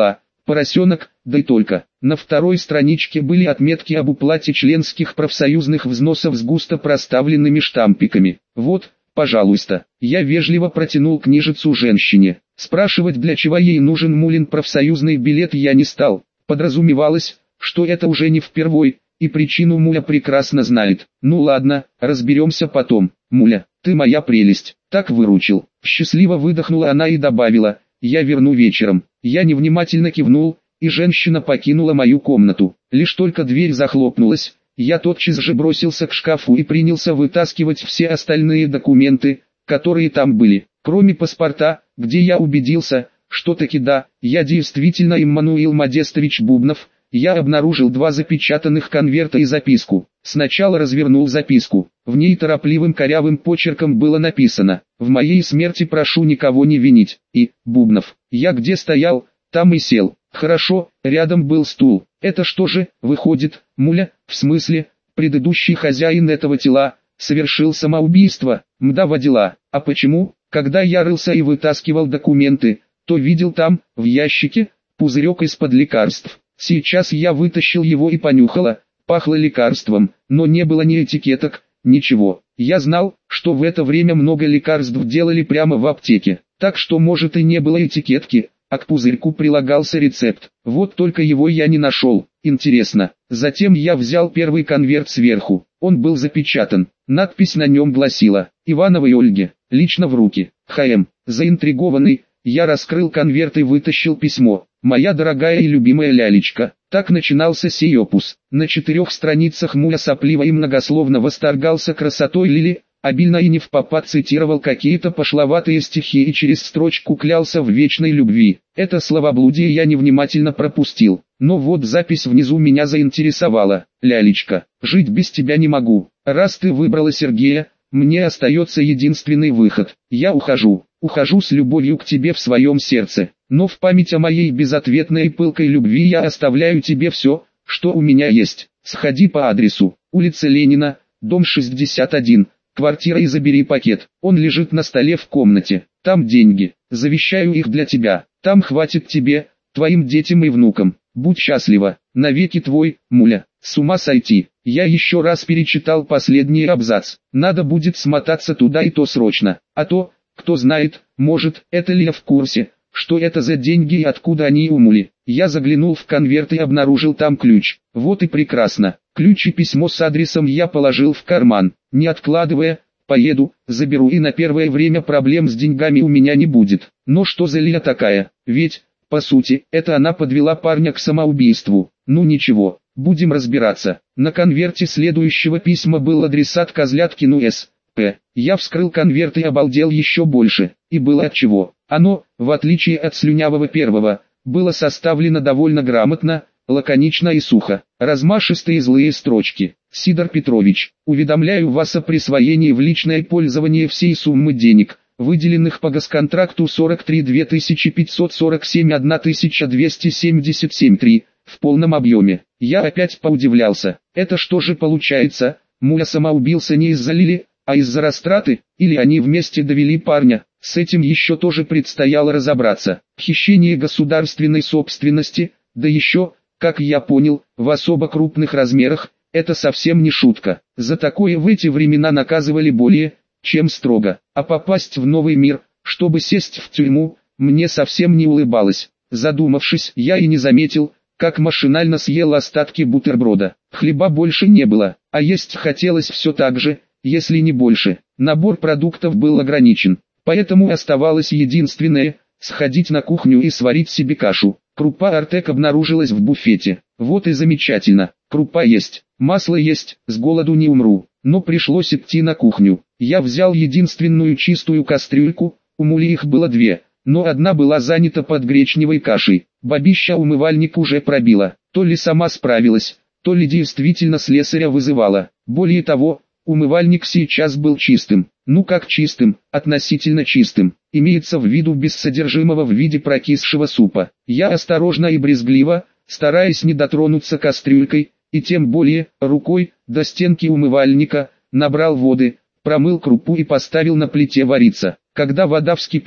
A: поросенок, да и только. На второй страничке были отметки об уплате членских профсоюзных взносов с густо проставленными штампиками. Вот, пожалуйста. Я вежливо протянул книжицу женщине. Спрашивать, для чего ей нужен Мулин профсоюзный билет, я не стал. Подразумевалось, что это уже не впервой, и причину Муля прекрасно знает. Ну ладно, разберемся потом. Муля, ты моя прелесть. Так выручил. Счастливо выдохнула она и добавила: я верну вечером. Я невнимательно кивнул, и женщина покинула мою комнату. Лишь только дверь захлопнулась, я тотчас же бросился к шкафу и принялся вытаскивать все остальные документы, которые там были. Кроме паспорта, где я убедился, что таки да, я действительно Иммануил Модестович Бубнов, я обнаружил два запечатанных конверта и записку. Сначала развернул записку. В ней торопливым корявым почерком было написано: «В моей смерти прошу никого не винить». И «Бубнов». Я где стоял, там и сел. Хорошо, рядом был стул. Это что же, выходит, Муля, в смысле, предыдущий хозяин этого тела, совершил самоубийство? Мда водила. А почему? Когда я рылся и вытаскивал документы, то видел там, в ящике, пузырек из-под лекарств. Сейчас я вытащил его и понюхала, пахло лекарством, но не было ни этикеток, ничего. Я знал, что в это время много лекарств делали прямо в аптеке, так что может и не было этикетки, а к пузырьку прилагался рецепт. Вот только его я не нашел. Интересно. Затем я взял первый конверт сверху. Он был запечатан. Надпись на нем гласила: «Ивановой Ольге, лично в руки, ХМ». Заинтригованный, я раскрыл конверт и вытащил письмо. «Моя дорогая и любимая лялечка». Так начинался сей опус. На четырех страницах Муля сопливо и многословно восторгался красотой Лили, обильно и невпопад цитировал какие-то пошловатые стихи и через строчку клялся в вечной любви. Это словоблудие я невнимательно пропустил. Но вот запись внизу меня заинтересовала. «Лялечка, жить без тебя не могу. Раз ты выбрала Сергея, мне остается единственный выход. Я ухожу, ухожу с любовью к тебе в своем сердце. Но в память о моей безответной и пылкой любви я оставляю тебе все, что у меня есть. Сходи по адресу: улица Ленина, дом шестьдесят один, квартира, и забери пакет. Он лежит на столе в комнате. Там деньги. Завещаю их для тебя. Там хватит тебе, твоим детям и внукам. Будь счастлива. Навеки твой, Муля». С ума сойти. Я еще раз перечитал последний абзац. Надо будет смотаться туда, и то срочно. А то, кто знает, может, это Лия в курсе, что это за деньги и откуда они у Мули. Я заглянул в конверт и обнаружил там ключ. Вот и прекрасно. Ключ и письмо с адресом я положил в карман. Не откладывая, поеду, заберу, и на первое время проблем с деньгами у меня не будет. Но что за Лия такая? Ведь, по сути, это она подвела парня к самоубийству. Ну ничего, будем разбираться. На конверте следующего письма был адресат Козляткину С П Я вскрыл конверт и обалдел еще больше. И было отчего. Оно, в отличие от слюнявого первого, было составлено довольно грамотно, лаконично и сухо. Размашистые злые строчки. «Сидор Петрович, уведомляю вас о присвоении в личное пользование всей суммы денег, выделенных по госконтракту сорок три две тысячи пятьсот сорок семь тысяча двести семьдесят семь три, в полном объеме». Я опять поудивлялся. Это что же получается, Муля самоубился не из-за Лили, а из-за растраты, или они вместе довели парня? С этим еще тоже предстояло разобраться. Хищение государственной собственности, да еще, как я понял, в особо крупных размерах, это совсем не шутка. За такое в эти времена наказывали более, чем строго. А попасть в новый мир, чтобы сесть в тюрьму, мне совсем не улыбалось. Задумавшись, я и не заметил, как машинально съел остатки бутерброда. Хлеба больше не было, а есть хотелось все так же, если не больше. Набор продуктов был ограничен, поэтому оставалось единственное – сходить на кухню и сварить себе кашу. Крупа Артек обнаружилась в буфете. Вот и замечательно. Крупа есть, масло есть, с голоду не умру. Но пришлось идти на кухню. Я взял единственную чистую кастрюльку, у Мули их было две, но одна была занята под гречневой кашей. Бабища умывальник уже пробила. То ли сама справилась, то ли действительно слесаря вызывала. Более того, умывальник сейчас был чистым. Ну как чистым, относительно чистым. Имеется в виду без содержимого в виде прокисшего супа. Я осторожно и брезгливо, стараясь не дотронуться кастрюлькой, и тем более, рукой, до стенки умывальника, набрал воды, промыл крупу и поставил на плите вариться. Когда вода вскипела,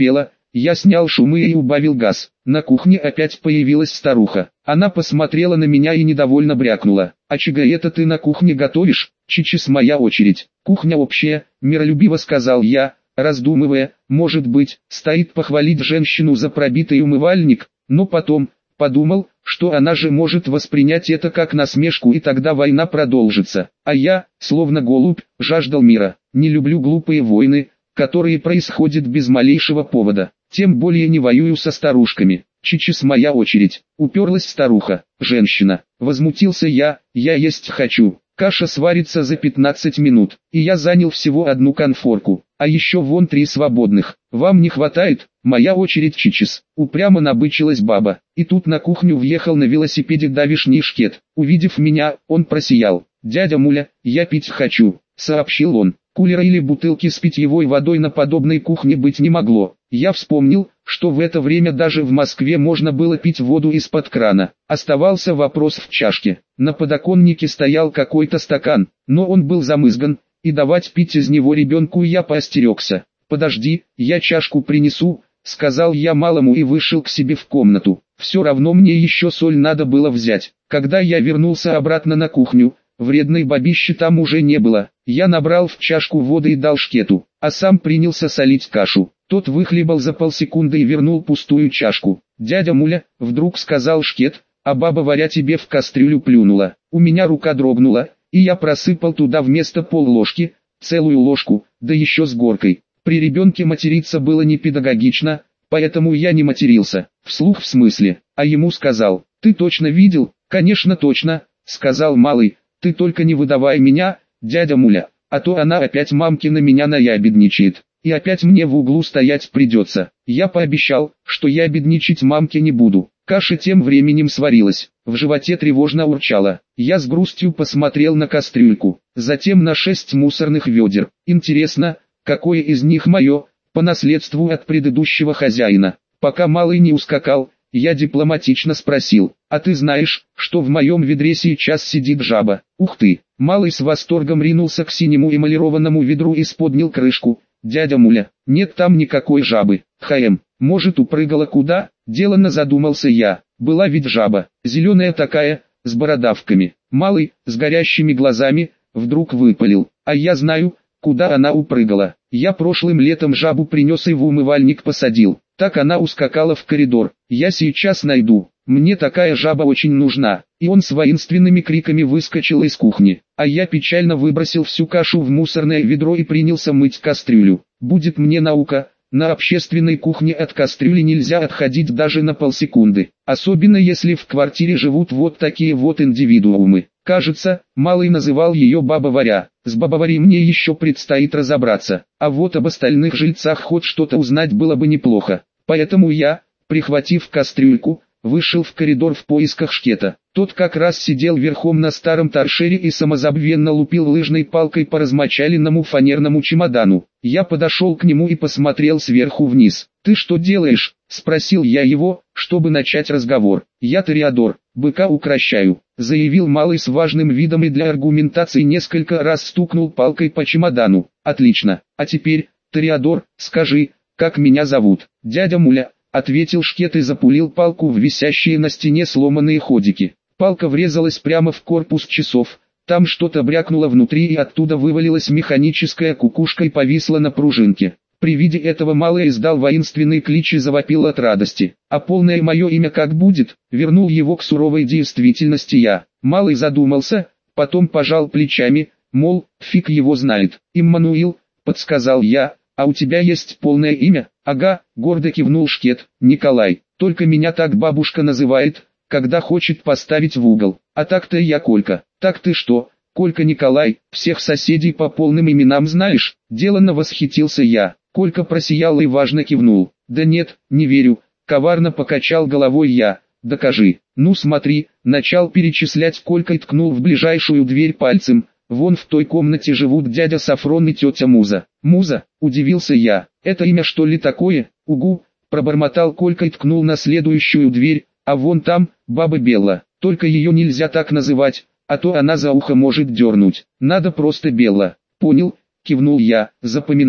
A: Я снял шумы и убавил газ. На кухне опять появилась старуха. Она посмотрела на меня и недовольно брякнула: «А чего это ты на кухне готовишь? Чичис, моя очередь». «Кухня общая», миролюбиво сказал я, раздумывая, может быть, стоит похвалить женщину за пробитый умывальник, но потом подумал, что она же может воспринять это как насмешку, и тогда война продолжится. А я, словно голубь, жаждал мира. Не люблю глупые войны, которые происходят без малейшего повода. Тем более не воюю со старушками. «Чичис, моя очередь», уперлась старуха. «Женщина», возмутился я, «я есть хочу». Каша сварится за пятнадцать минут, и я занял всего одну конфорку, а еще вон три свободных. «Вам не хватает?» «Моя очередь, Чичис», упрямо набычилась баба. И тут на кухню въехал на велосипеде давишний шкет. Увидев меня, он просиял. «Дядя Муля, я пить хочу», сообщил он. Кулера или бутылки с питьевой водой на подобной кухне быть не могло. Я вспомнил, что в это время даже в Москве можно было пить воду из-под крана. Оставался вопрос в чашке. На подоконнике стоял какой-то стакан, но он был замызган, и давать пить из него ребенку я поостерегся. «Подожди, я чашку принесу», сказал я малому и вышел к себе в комнату. Все равно мне еще соль надо было взять. Когда я вернулся обратно на кухню, вредной бабищи там уже не было. Я набрал в чашку воды и дал шкету, а сам принялся солить кашу. Тот выхлебал за полсекунды и вернул пустую чашку. «Дядя Муля», вдруг сказал шкет, а баба Варя тебе в кастрюлю плюнула. У меня рука дрогнула, и я просыпал туда вместо полложки, целую ложку, да еще с горкой. При ребенке материться было не педагогично, поэтому я не матерился. Вслух в смысле, а ему сказал: «Ты точно видел?» «Конечно точно», сказал малый, «ты только не выдавай меня, дядя Муля, а то она опять мамки на меня наябедничает, и опять мне в углу стоять придется». Я пообещал, что я бедничать мамке не буду. Каша тем временем сварилась, в животе тревожно урчала. Я с грустью посмотрел на кастрюльку, затем на шесть мусорных ведер. Интересно, какое из них мое, по наследству от предыдущего хозяина. Пока малый не ускакал, я дипломатично спросил: «А ты знаешь, что в моем ведре сейчас сидит жаба?» «Ух ты!» Малый с восторгом ринулся к синему эмалированному ведру и поднял крышку. «Дядя Муля, нет там никакой жабы». «Хм, может, упрыгала куда?» Деланно задумался я. Была ведь жаба, зеленая такая, с бородавками. Малый, с горящими глазами, вдруг выпалил: «А я знаю, куда она упрыгала. Я прошлым летом жабу принес и в умывальник посадил. Так она ускакала в коридор. Я сейчас найду. Мне такая жаба очень нужна». И он с воинственными криками выскочил из кухни. А я печально выбросил всю кашу в мусорное ведро и принялся мыть кастрюлю. Будет мне наука. На общественной кухне от кастрюли нельзя отходить даже на полсекунды. Особенно если в квартире живут вот такие вот индивидуумы. Кажется, малый называл ее Баба Варя. С Баба Варей мне еще предстоит разобраться. А вот об остальных жильцах хоть что-то узнать было бы неплохо. Поэтому я, прихватив кастрюльку, вышел в коридор в поисках шкета. Тот как раз сидел верхом на старом торшере и самозабвенно лупил лыжной палкой по размочаленному фанерному чемодану. Я подошел к нему и посмотрел сверху вниз. «Ты что делаешь?» – спросил я его, чтобы начать разговор. «Я Тореадор, быка укрощаю», – заявил малый с важным видом и для аргументации несколько раз стукнул палкой по чемодану. «Отлично, а теперь, Тореадор, скажи, как меня зовут?» «Дядя Муля», — ответил шкет и запулил палку в висящие на стене сломанные ходики. Палка врезалась прямо в корпус часов, там что-то брякнуло внутри и оттуда вывалилась механическая кукушка и повисла на пружинке. При виде этого малый издал воинственный клич и завопил от радости. «А полное мое имя как будет?» Вернул его к суровой действительности я. Малый задумался, потом пожал плечами, мол, фиг его знает. «Иммануил», — подсказал я. «А у тебя есть полное имя?» «Ага», — гордо кивнул шкет, «Николай. Только меня так бабушка называет, когда хочет поставить в угол. А так-то я Колька». «Так ты что, Колька Николай, всех соседей по полным именам знаешь?» Деланно восхитился я. Колька просиял и важно кивнул. «Да нет, не верю», — коварно покачал головой я. «Докажи». «Ну смотри», — начал перечислять Колька и ткнул в ближайшую дверь пальцем. «Вон в той комнате живут дядя Сафрон и тетя Муза». «Муза?» – удивился я. «Это имя что ли такое?» «Угу», – пробормотал Колька и ткнул на следующую дверь. «А вон там, баба Белла. Только ее нельзя так называть, а то она за ухо может дернуть. Надо просто Белла». «Понял», – кивнул я, запоминая.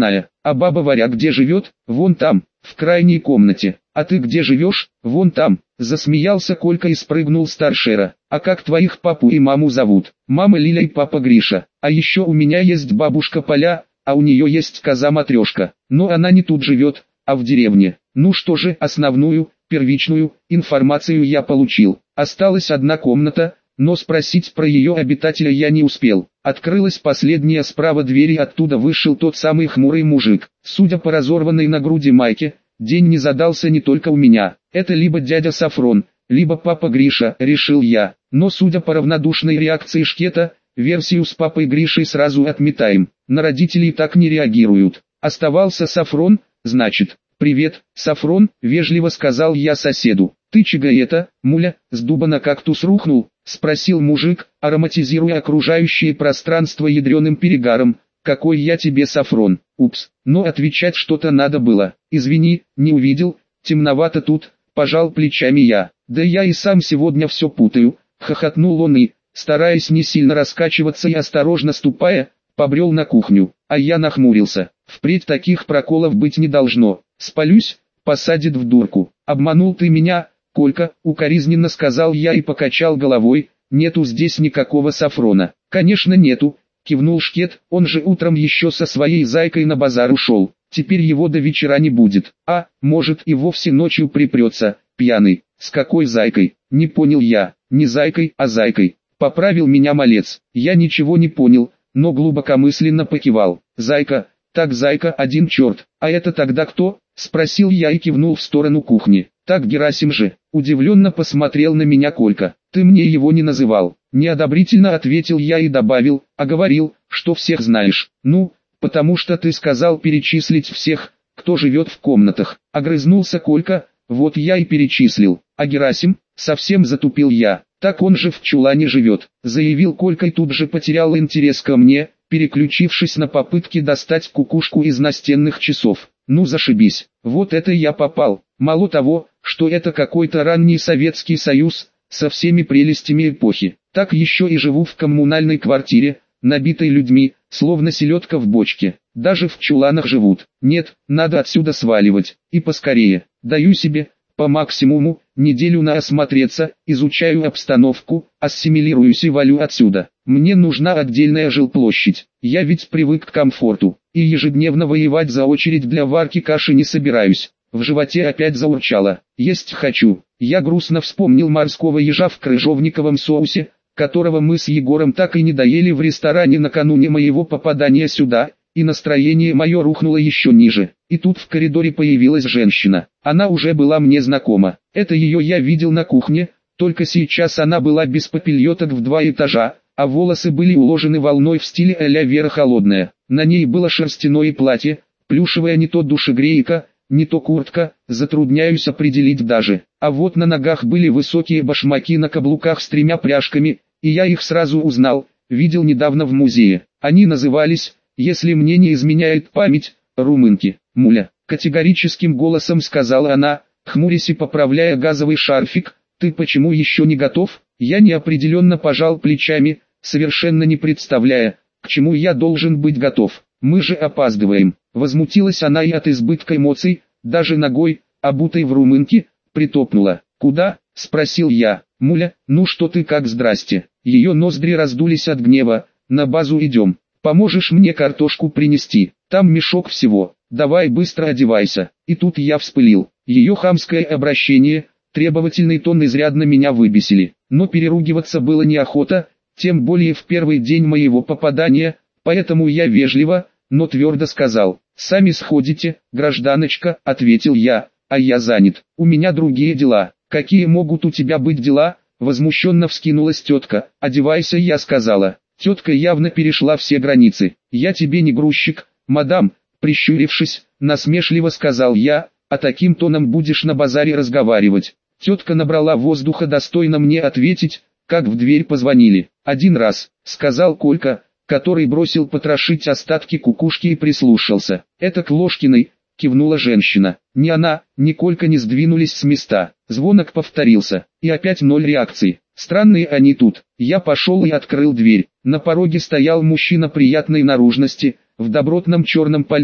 A: А баба Варя где живет? Вон там, в крайней комнате. А ты где живешь? Вон там. Засмеялся Колька и спрыгнул с торшера. А как твоих папу и маму зовут? Мама Лиля и папа Гриша. А еще у меня есть бабушка Поля, а у нее есть коза-матрешка. Но она не тут живет, а в деревне. Ну что же, основную, первичную, информацию я получил. Осталась одна комната, но спросить про ее обитателя я не успел. Открылась последняя справа дверь и оттуда вышел тот самый хмурый мужик. Судя по разорванной на груди майке, день не задался не только у меня. Это либо дядя Сафрон, либо папа Гриша, решил я. Но судя по равнодушной реакции Шкета, версию с папой Гришей сразу отметаем. На родителей так не реагируют. Оставался Сафрон, значит. «Привет, Сафрон», — вежливо сказал я соседу. «Ты чего это, муля, с дуба на кактус рухнул?» — спросил мужик, ароматизируя окружающее пространство ядреным перегаром. «Какой я тебе Сафрон?» «Упс, но отвечать что-то надо было. Извини, не увидел, темновато тут», — пожал плечами я. «Да я и сам сегодня все путаю», — хохотнул он и, стараясь не сильно раскачиваться и осторожно ступая, побрел на кухню. А я нахмурился. Впредь таких проколов быть не должно. Спалюсь, посадит в дурку. «Обманул ты меня, Колька», — укоризненно сказал я и покачал головой. «Нету здесь никакого Сафрона». «Конечно нету», — кивнул Шкет, «он же утром еще со своей зайкой на базар ушел. Теперь его до вечера не будет. А, может и вовсе ночью припрется, пьяный». «С какой зайкой?» — не понял я. «Не зайкой, а зайкой», — поправил меня малец. Я ничего не понял, но глубокомысленно покивал. «Зайка, так зайка один черт. А это тогда кто?» — спросил я и кивнул в сторону кухни. «Так Герасим же», — удивленно посмотрел на меня Колька. «Ты мне его не называл». Неодобрительно ответил я и добавил, а говорил, что всех знаешь. «Ну, потому что ты сказал перечислить всех, кто живет в комнатах». Огрызнулся Колька, вот я и перечислил. «А Герасим?» — совсем затупил я. «Так он же в чулане живет», — заявил Колька и тут же потерял интерес ко мне, переключившись на попытки достать кукушку из настенных часов. Ну зашибись, вот это я попал. Мало того, что это какой-то ранний Советский Союз, со всеми прелестями эпохи, так еще и живу в коммунальной квартире, набитой людьми, словно селедка в бочке. Даже в чуланах живут. Нет, надо отсюда сваливать, и поскорее. Даю себе, по максимуму, неделю на осмотреться, изучаю обстановку, ассимилируюсь и валю отсюда. Мне нужна отдельная жилплощадь, я ведь привык к комфорту, и ежедневно воевать за очередь для варки каши не собираюсь. В животе опять заурчало. Есть хочу. Я грустно вспомнил морского ежа в крыжовниковом соусе, которого мы с Егором так и не доели в ресторане накануне моего попадания сюда, и настроение мое рухнуло еще ниже. И тут в коридоре появилась женщина. Она уже была мне знакома. Это ее я видел на кухне, только сейчас она была без попельоток в два этажа, а волосы были уложены волной в стиле а-ля Вера Холодная. На ней было шерстяное платье, плюшевая не то душегрейка, не то куртка, затрудняюсь определить даже. А вот на ногах были высокие башмаки на каблуках с тремя пряжками, и я их сразу узнал, видел недавно в музее. Они назывались, если мне не изменяет память, румынки. «Муля», — категорическим голосом сказала она, хмурясь и поправляя газовый шарфик, «ты почему еще не готов?» Я неопределенно пожал плечами, совершенно не представляя, к чему я должен быть готов. «Мы же опаздываем». Возмутилась она и от избытка эмоций, даже ногой, обутой в румынке, притопнула. «Куда?» — спросил я. «Муля, ну что ты как здрасте?» Ее ноздри раздулись от гнева. «На базу идем. Поможешь мне картошку принести? Там мешок всего. Давай быстро одевайся». И тут я вспылил. Ее хамское обращение, требовательный тон изрядно меня выбесили. Но переругиваться было неохота, тем более в первый день моего попадания, поэтому я вежливо, но твердо сказал: «Сами сходите, гражданочка», — ответил я, «а я занят, у меня другие дела». «Какие могут у тебя быть дела?» — возмущенно вскинулась тетка. «Одевайся», — я сказала. Тетка явно перешла все границы. «Я тебе не грузчик, мадам», — прищурившись, насмешливо сказал я, «а таким тоном будешь на базаре разговаривать». Тетка набрала воздуха достойно мне ответить, как в дверь позвонили. «Один раз», — сказал Колька, который бросил потрошить остатки кукушки и прислушался. «Это к Ложкиной», — кивнула женщина. Ни она, ни Колька не сдвинулись с места. Звонок повторился, и опять ноль реакции. Странные они тут. Я пошел и открыл дверь. На пороге стоял мужчина приятной наружности, в добротном черном пальто,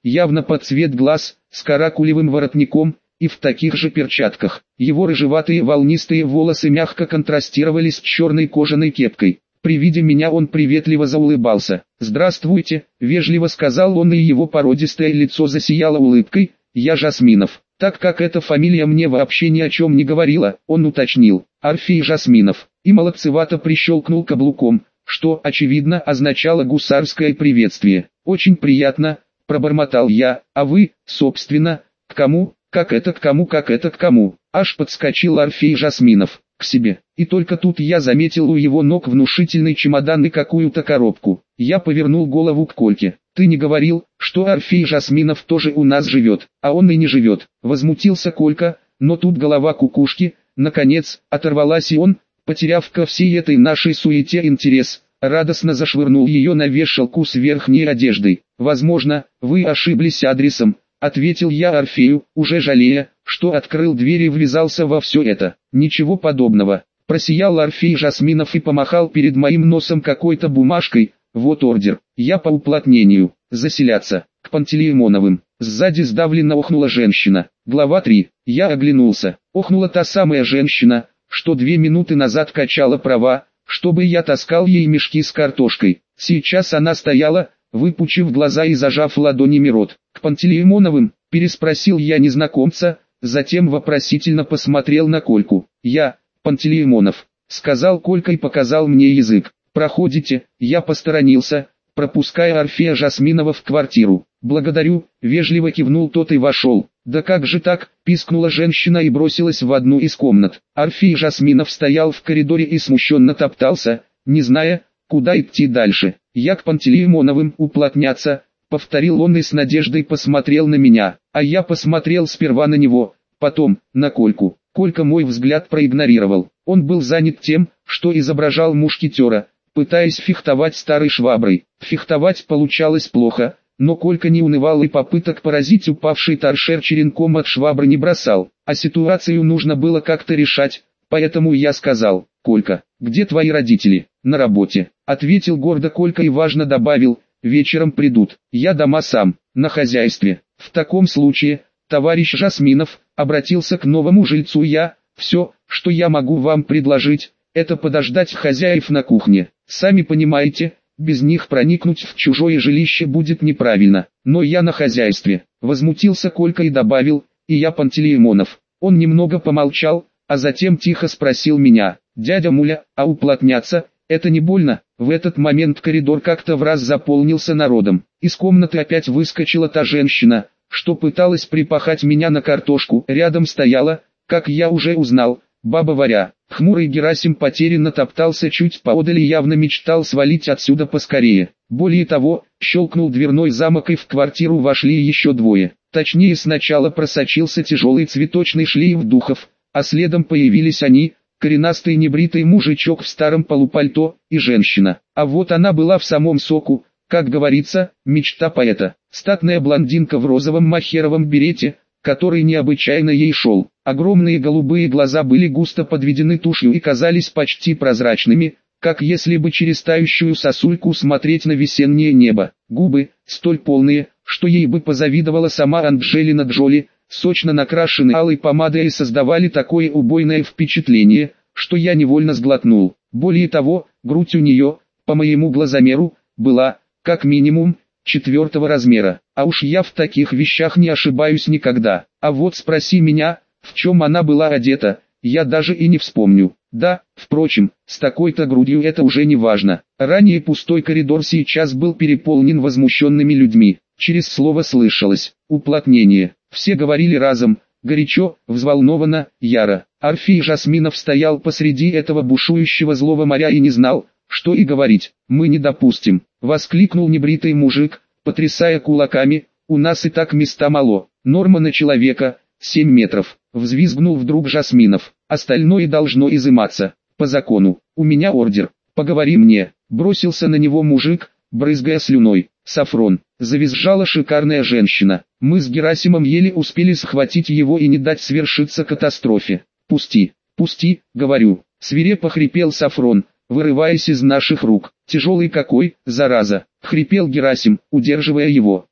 A: явно под цвет глаз, с каракулевым воротником и в таких же перчатках. Его рыжеватые волнистые волосы мягко контрастировали с черной кожаной кепкой. При виде меня он приветливо заулыбался. «Здравствуйте», — вежливо сказал он, и его породистое лицо засияло улыбкой. «Я Жасминов». Так как эта фамилия мне вообще ни о чем не говорила, он уточнил: «Орфей Жасминов», и молодцевато прищелкнул каблуком, что, очевидно, означало гусарское приветствие. «Очень приятно», — пробормотал я. «А вы, собственно, к кому? Как это к кому, как это к кому?» Аж подскочил Орфей Жасминов. «К себе». И только тут я заметил у его ног внушительный чемодан и какую-то коробку. Я повернул голову к Кольке. «Ты не говорил, что Орфей Жасминов тоже у нас живет?» «А он и не живет», — возмутился Колька, но тут голова кукушки, наконец, оторвалась, и он, потеряв ко всей этой нашей суете интерес, радостно зашвырнул ее на вешалку с верхней одеждой. «Возможно, вы ошиблись адресом», — ответил я Орфею, уже жалея, что открыл дверь и ввязался во все это. «Ничего подобного», — просиял Орфей Жасминов и помахал перед моим носом какой-то бумажкой. «Вот ордер. Я по уплотнению. Заселяться. К Пантелеймоновым». Сзади сдавленно охнула женщина. Глава три. Я оглянулся. Охнула та самая женщина, что две минуты назад качала права, чтобы я таскал ей мешки с картошкой. Сейчас она стояла, выпучив глаза и зажав ладонями рот. «К Пантелеймоновым?» — переспросил я незнакомца, затем вопросительно посмотрел на Кольку. «Я, Пантелеймонов», — сказал Колька и показал мне язык. «Проходите», — я посторонился, пропуская Орфея Жасминова в квартиру. «Благодарю», — вежливо кивнул тот и вошел. «Да как же так?» — пискнула женщина и бросилась в одну из комнат. Орфей Жасминов стоял в коридоре и смущенно топтался, не зная, куда идти дальше. «Я к Пантелеймоновым уплотняться», — повторил он и с надеждой посмотрел на меня. А я посмотрел сперва на него, потом на Кольку. Колька мой взгляд проигнорировал. Он был занят тем, что изображал мушкетера, пытаясь фехтовать старой шваброй. Фехтовать получалось плохо, но Колька не унывал и попыток поразить упавший торшер черенком от швабры не бросал. А ситуацию нужно было как-то решать, поэтому я сказал: «Колька, где твои родители?» «На работе», — ответил гордо Колька и важно добавил: «Вечером придут. Я дома сам, на хозяйстве». «В таком случае, товарищ Жасминов», — обратился к новому жильцу я, «все, что я могу вам предложить, это подождать хозяев на кухне. Сами понимаете, без них проникнуть в чужое жилище будет неправильно. Но я на хозяйстве», — возмутился Колька и добавил: «И я Пантелеймонов». Он немного помолчал, а затем тихо спросил меня: «Дядя Муля, а уплотняться, это не больно?» В этот момент коридор как-то в раз заполнился народом. Из комнаты опять выскочила та женщина, что пыталась припахать меня на картошку. Рядом стояла, как я уже узнал, баба Варя. Хмурый Герасим потерянно топтался чуть поодаль и явно мечтал свалить отсюда поскорее. Более того, щелкнул дверной замок и в квартиру вошли еще двое. Точнее, сначала просочился тяжелый цветочный шлейф духов, а следом появились они, коренастый небритый мужичок в старом полупальто и женщина. А вот она была в самом соку, как говорится, мечта поэта. Статная блондинка в розовом махеровом берете, который необычайно ей шел. Огромные голубые глаза были густо подведены тушью и казались почти прозрачными, как если бы через тающую сосульку смотреть на весеннее небо. Губы, столь полные, что ей бы позавидовала сама Анджелина Джоли, сочно накрашены алой помадой и создавали такое убойное впечатление, что я невольно сглотнул. Более того, грудь у нее, по моему глазомеру, была, как минимум, четвертого размера. А уж я в таких вещах не ошибаюсь никогда. А вот спроси меня, в чем она была одета, я даже и не вспомню. Да, впрочем, с такой-то грудью это уже не важно. Ранее пустой коридор сейчас был переполнен возмущенными людьми. Через слово слышалось уплотнение. Все говорили разом, горячо, взволнованно, яро. Орфей Жасминов стоял посреди этого бушующего злого моря и не знал, что и говорить. «Мы не допустим», — воскликнул небритый мужик, потрясая кулаками, «у нас и так места мало. Норма на человека — семь метров», — взвизгнул вдруг Жасминов. «Остальное должно изыматься, по закону. У меня ордер, поговори мне», — бросился на него мужик, брызгая слюной. «Сафрон», — завизжала шикарная женщина. Мы с Герасимом еле успели схватить его и не дать свершиться катастрофе. «Пусти, пусти, говорю», — свирепо хрипел Сафрон, вырываясь из наших рук. «Тяжелый какой, зараза!» — хрипел Герасим, удерживая его.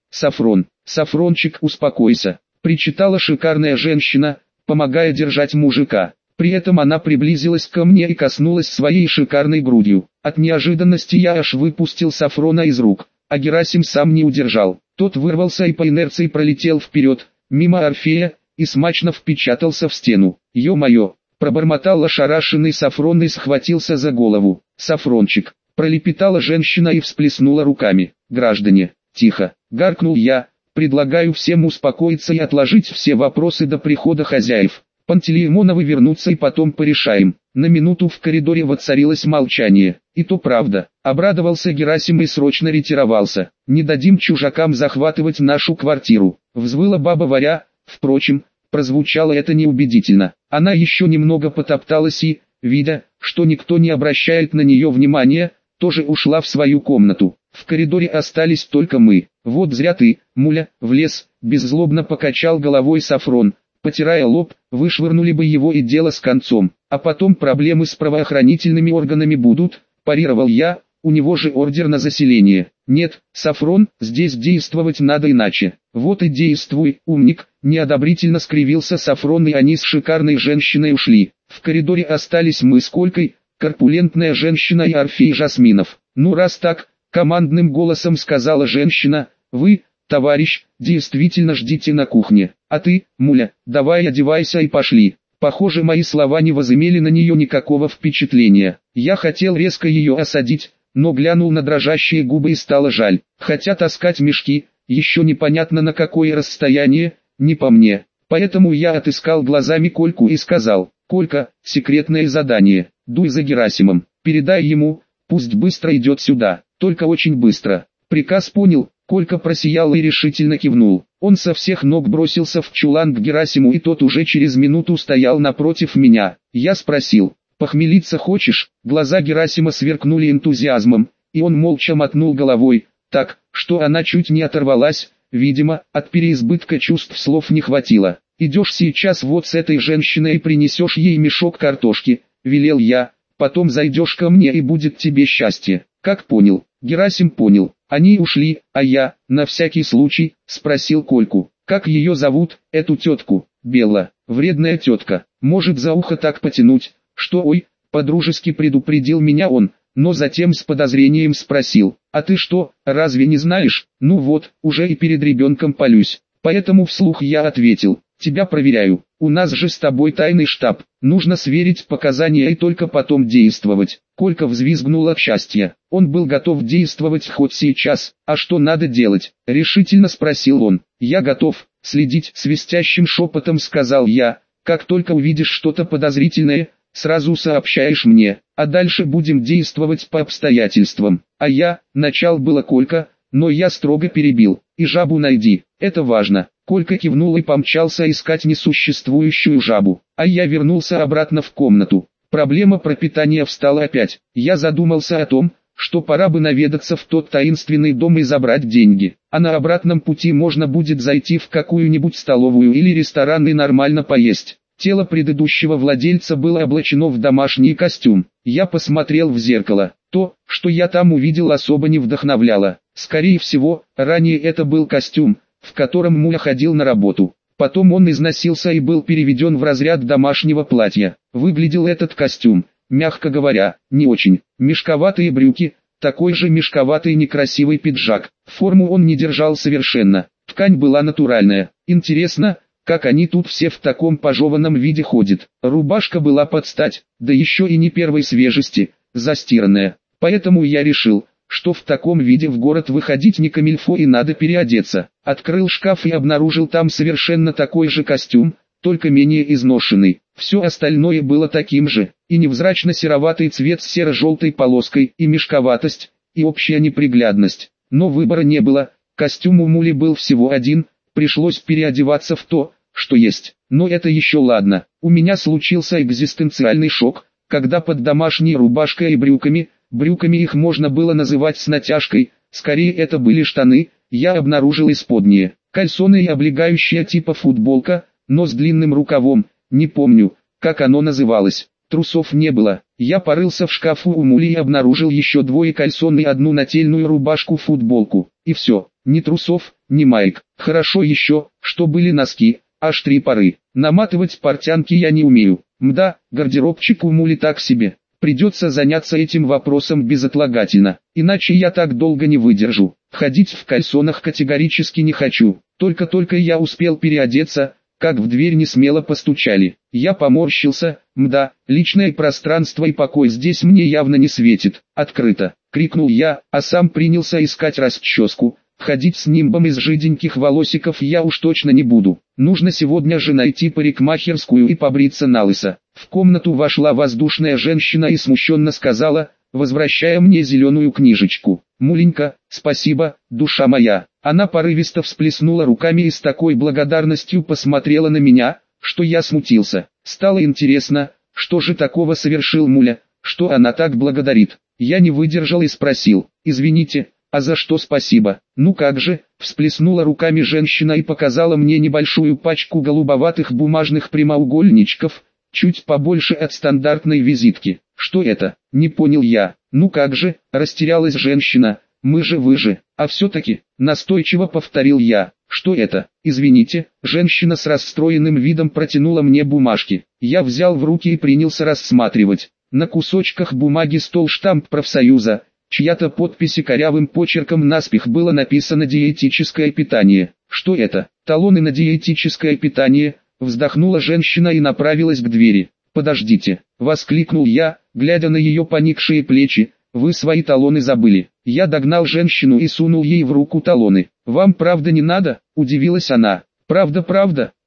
A: Сафрон, Сафрончик, успокойся, причитала шикарная женщина, помогая держать мужика. При этом она приблизилась ко мне и коснулась своей шикарной грудью. От неожиданности я аж выпустил Сафрона из рук, а Герасим сам не удержал. Тот вырвался и по инерции пролетел вперед, мимо Орфея, и смачно впечатался в стену. «Ё-моё!» — пробормотал ошарашенный Сафрон и схватился за голову. «Сафрончик!» — пролепетала женщина и всплеснула руками. «Граждане, тихо!» — гаркнул я. «Предлагаю всем успокоиться и отложить все вопросы до прихода хозяев. Пантелеймоновы вернутся и потом порешаем». На минуту в коридоре воцарилось молчание. «И то правда», — обрадовался Герасим и срочно ретировался. «Не дадим чужакам захватывать нашу квартиру», — взвыла баба Варя. Впрочем, прозвучало это неубедительно. Она еще немного потопталась и, видя, что никто не обращает на нее внимания, тоже ушла в свою комнату. В коридоре остались только мы. «Вот зря ты, муля, влез», — беззлобно покачал головой Сафрон, потирая лоб. «Вышвырнули бы его и дело с концом, а потом проблемы с правоохранительными органами будут», — парировал я. «У него же ордер на заселение». «Нет, Сафрон, здесь действовать надо иначе». «Вот и действуй, умник», — неодобрительно скривился Сафрон, и они с шикарной женщиной ушли. В коридоре остались мы с Колькой, корпулентная женщина и Орфей Жасминов. «Ну раз так», — командным голосом сказала женщина, — «вы, товарищ, действительно ждите на кухне, а ты, муля, давай одевайся и пошли». Похоже, мои слова не возымели на нее никакого впечатления. Я хотел резко ее осадить, но глянул на дрожащие губы и стало жаль. Хотя таскать мешки, еще непонятно на какое расстояние, не по мне. Поэтому я отыскал глазами Кольку и сказал: «Колька, секретное задание, дуй за Герасимом, передай ему, пусть быстро идет сюда, только очень быстро». Приказ понял. Колька просиял и решительно кивнул. Он со всех ног бросился в чулан к Герасиму, и тот уже через минуту стоял напротив меня. Я спросил: «Похмелиться хочешь?» Глаза Герасима сверкнули энтузиазмом, и он молча мотнул головой, так, что она чуть не оторвалась. Видимо, от переизбытка чувств слов не хватило. «Идешь сейчас вот с этой женщиной и принесешь ей мешок картошки», — велел я, «потом зайдешь ко мне и будет тебе счастье». «Как понял?» Герасим понял. Они ушли, а я, на всякий случай, спросил Кольку: «Как ее зовут, эту тетку?» «Белла, вредная тетка, может за ухо так потянуть, что ой», — подружески предупредил меня он, но затем с подозрением спросил: «А ты что, разве не знаешь?» «Ну вот, уже и перед ребенком палюсь». Поэтому вслух я ответил: «Тебя проверяю, у нас же с тобой тайный штаб, нужно сверить показания и только потом действовать». Колька взвизгнул от счастья. Он был готов действовать хоть сейчас. «А что надо делать?» — решительно спросил он. «Я готов следить», — свистящим шепотом сказал я. «Как только увидишь что-то подозрительное, сразу сообщаешь мне, а дальше будем действовать по обстоятельствам». «А я», — начал было Колька, но я строго перебил: «И жабу найди, это важно». Колька кивнул и помчался искать несуществующую жабу, а я вернулся обратно в комнату. Проблема пропитания встала опять. Я задумался о том, что пора бы наведаться в тот таинственный дом и забрать деньги, а на обратном пути можно будет зайти в какую-нибудь столовую или ресторан и нормально поесть. Тело предыдущего владельца было облачено в домашний костюм. Я посмотрел в зеркало. То, что я там увидел, особо не вдохновляло. Скорее всего, ранее это был костюм, в котором Муля ходил на работу. Потом он износился и был переведен в разряд домашнего платья. Выглядел этот костюм, мягко говоря, не очень. Мешковатые брюки, такой же мешковатый некрасивый пиджак. Форму он не держал совершенно. Ткань была натуральная. Интересно, как они тут все в таком пожеванном виде ходят. Рубашка была под стать, да еще и не первой свежести, застиранная. Поэтому я решил, что в таком виде в город выходить не камильфо и надо переодеться. Открыл шкаф и обнаружил там совершенно такой же костюм, только менее изношенный. Все остальное было таким же, и невзрачно-сероватый цвет с серо-желтой полоской, и мешковатость, и общая неприглядность. Но выбора не было, костюм у Мули был всего один, пришлось переодеваться в то, что есть. Но это еще ладно, у меня случился экзистенциальный шок, когда под домашней рубашкой и брюками, брюками их можно было называть с натяжкой, скорее это были штаны, я обнаружил исподние, кальсоны и облегающая типа футболка, но с длинным рукавом, не помню, как оно называлось. Трусов не было. Я порылся в шкафу у Мули и обнаружил еще двое кальсон и одну нательную рубашку-футболку. И все. Ни трусов, ни маек. Хорошо еще, что были носки, аж три пары. Наматывать портянки я не умею. Мда, гардеробчик у Мули так себе. Придется заняться этим вопросом безотлагательно, иначе я так долго не выдержу. Ходить в кальсонах категорически не хочу. Только-только я успел переодеться, как в дверь несмело постучали. Я поморщился, мда, личное пространство и покой здесь мне явно не светит. Открыто, крикнул я, а сам принялся искать расческу. Ходить с нимбом из жиденьких волосиков я уж точно не буду. Нужно сегодня же найти парикмахерскую и побриться налысо. В комнату вошла воздушная женщина и смущенно сказала, возвращая мне зеленую книжечку: «Муленька, спасибо, душа моя». Она порывисто всплеснула руками и с такой благодарностью посмотрела на меня, что я смутился. Стало интересно, что же такого совершил Муля, что она так благодарит. Я не выдержал и спросил: «Извините, а за что спасибо?» «Ну как же», всплеснула руками женщина и показала мне небольшую пачку голубоватых бумажных прямоугольничков, чуть побольше от стандартной визитки. «Что это?» Не понял я. «Ну как же», растерялась женщина, «мы же вы же». «А все-таки», настойчиво повторил я. «Что это?» «Извините», женщина с расстроенным видом протянула мне бумажки. Я взял в руки и принялся рассматривать. На кусочках бумаги стол штамп профсоюза, чья-то подпись и корявым почерком наспех было написано «диетическое питание». «Что это?» «Талоны на диетическое питание», вздохнула женщина и направилась к двери. «Подождите», воскликнул я, глядя на ее поникшие плечи, «вы свои талоны забыли». Я догнал женщину и сунул ей в руку талоны. «Вам правда не надо?» – удивилась она. «Правда, правда»,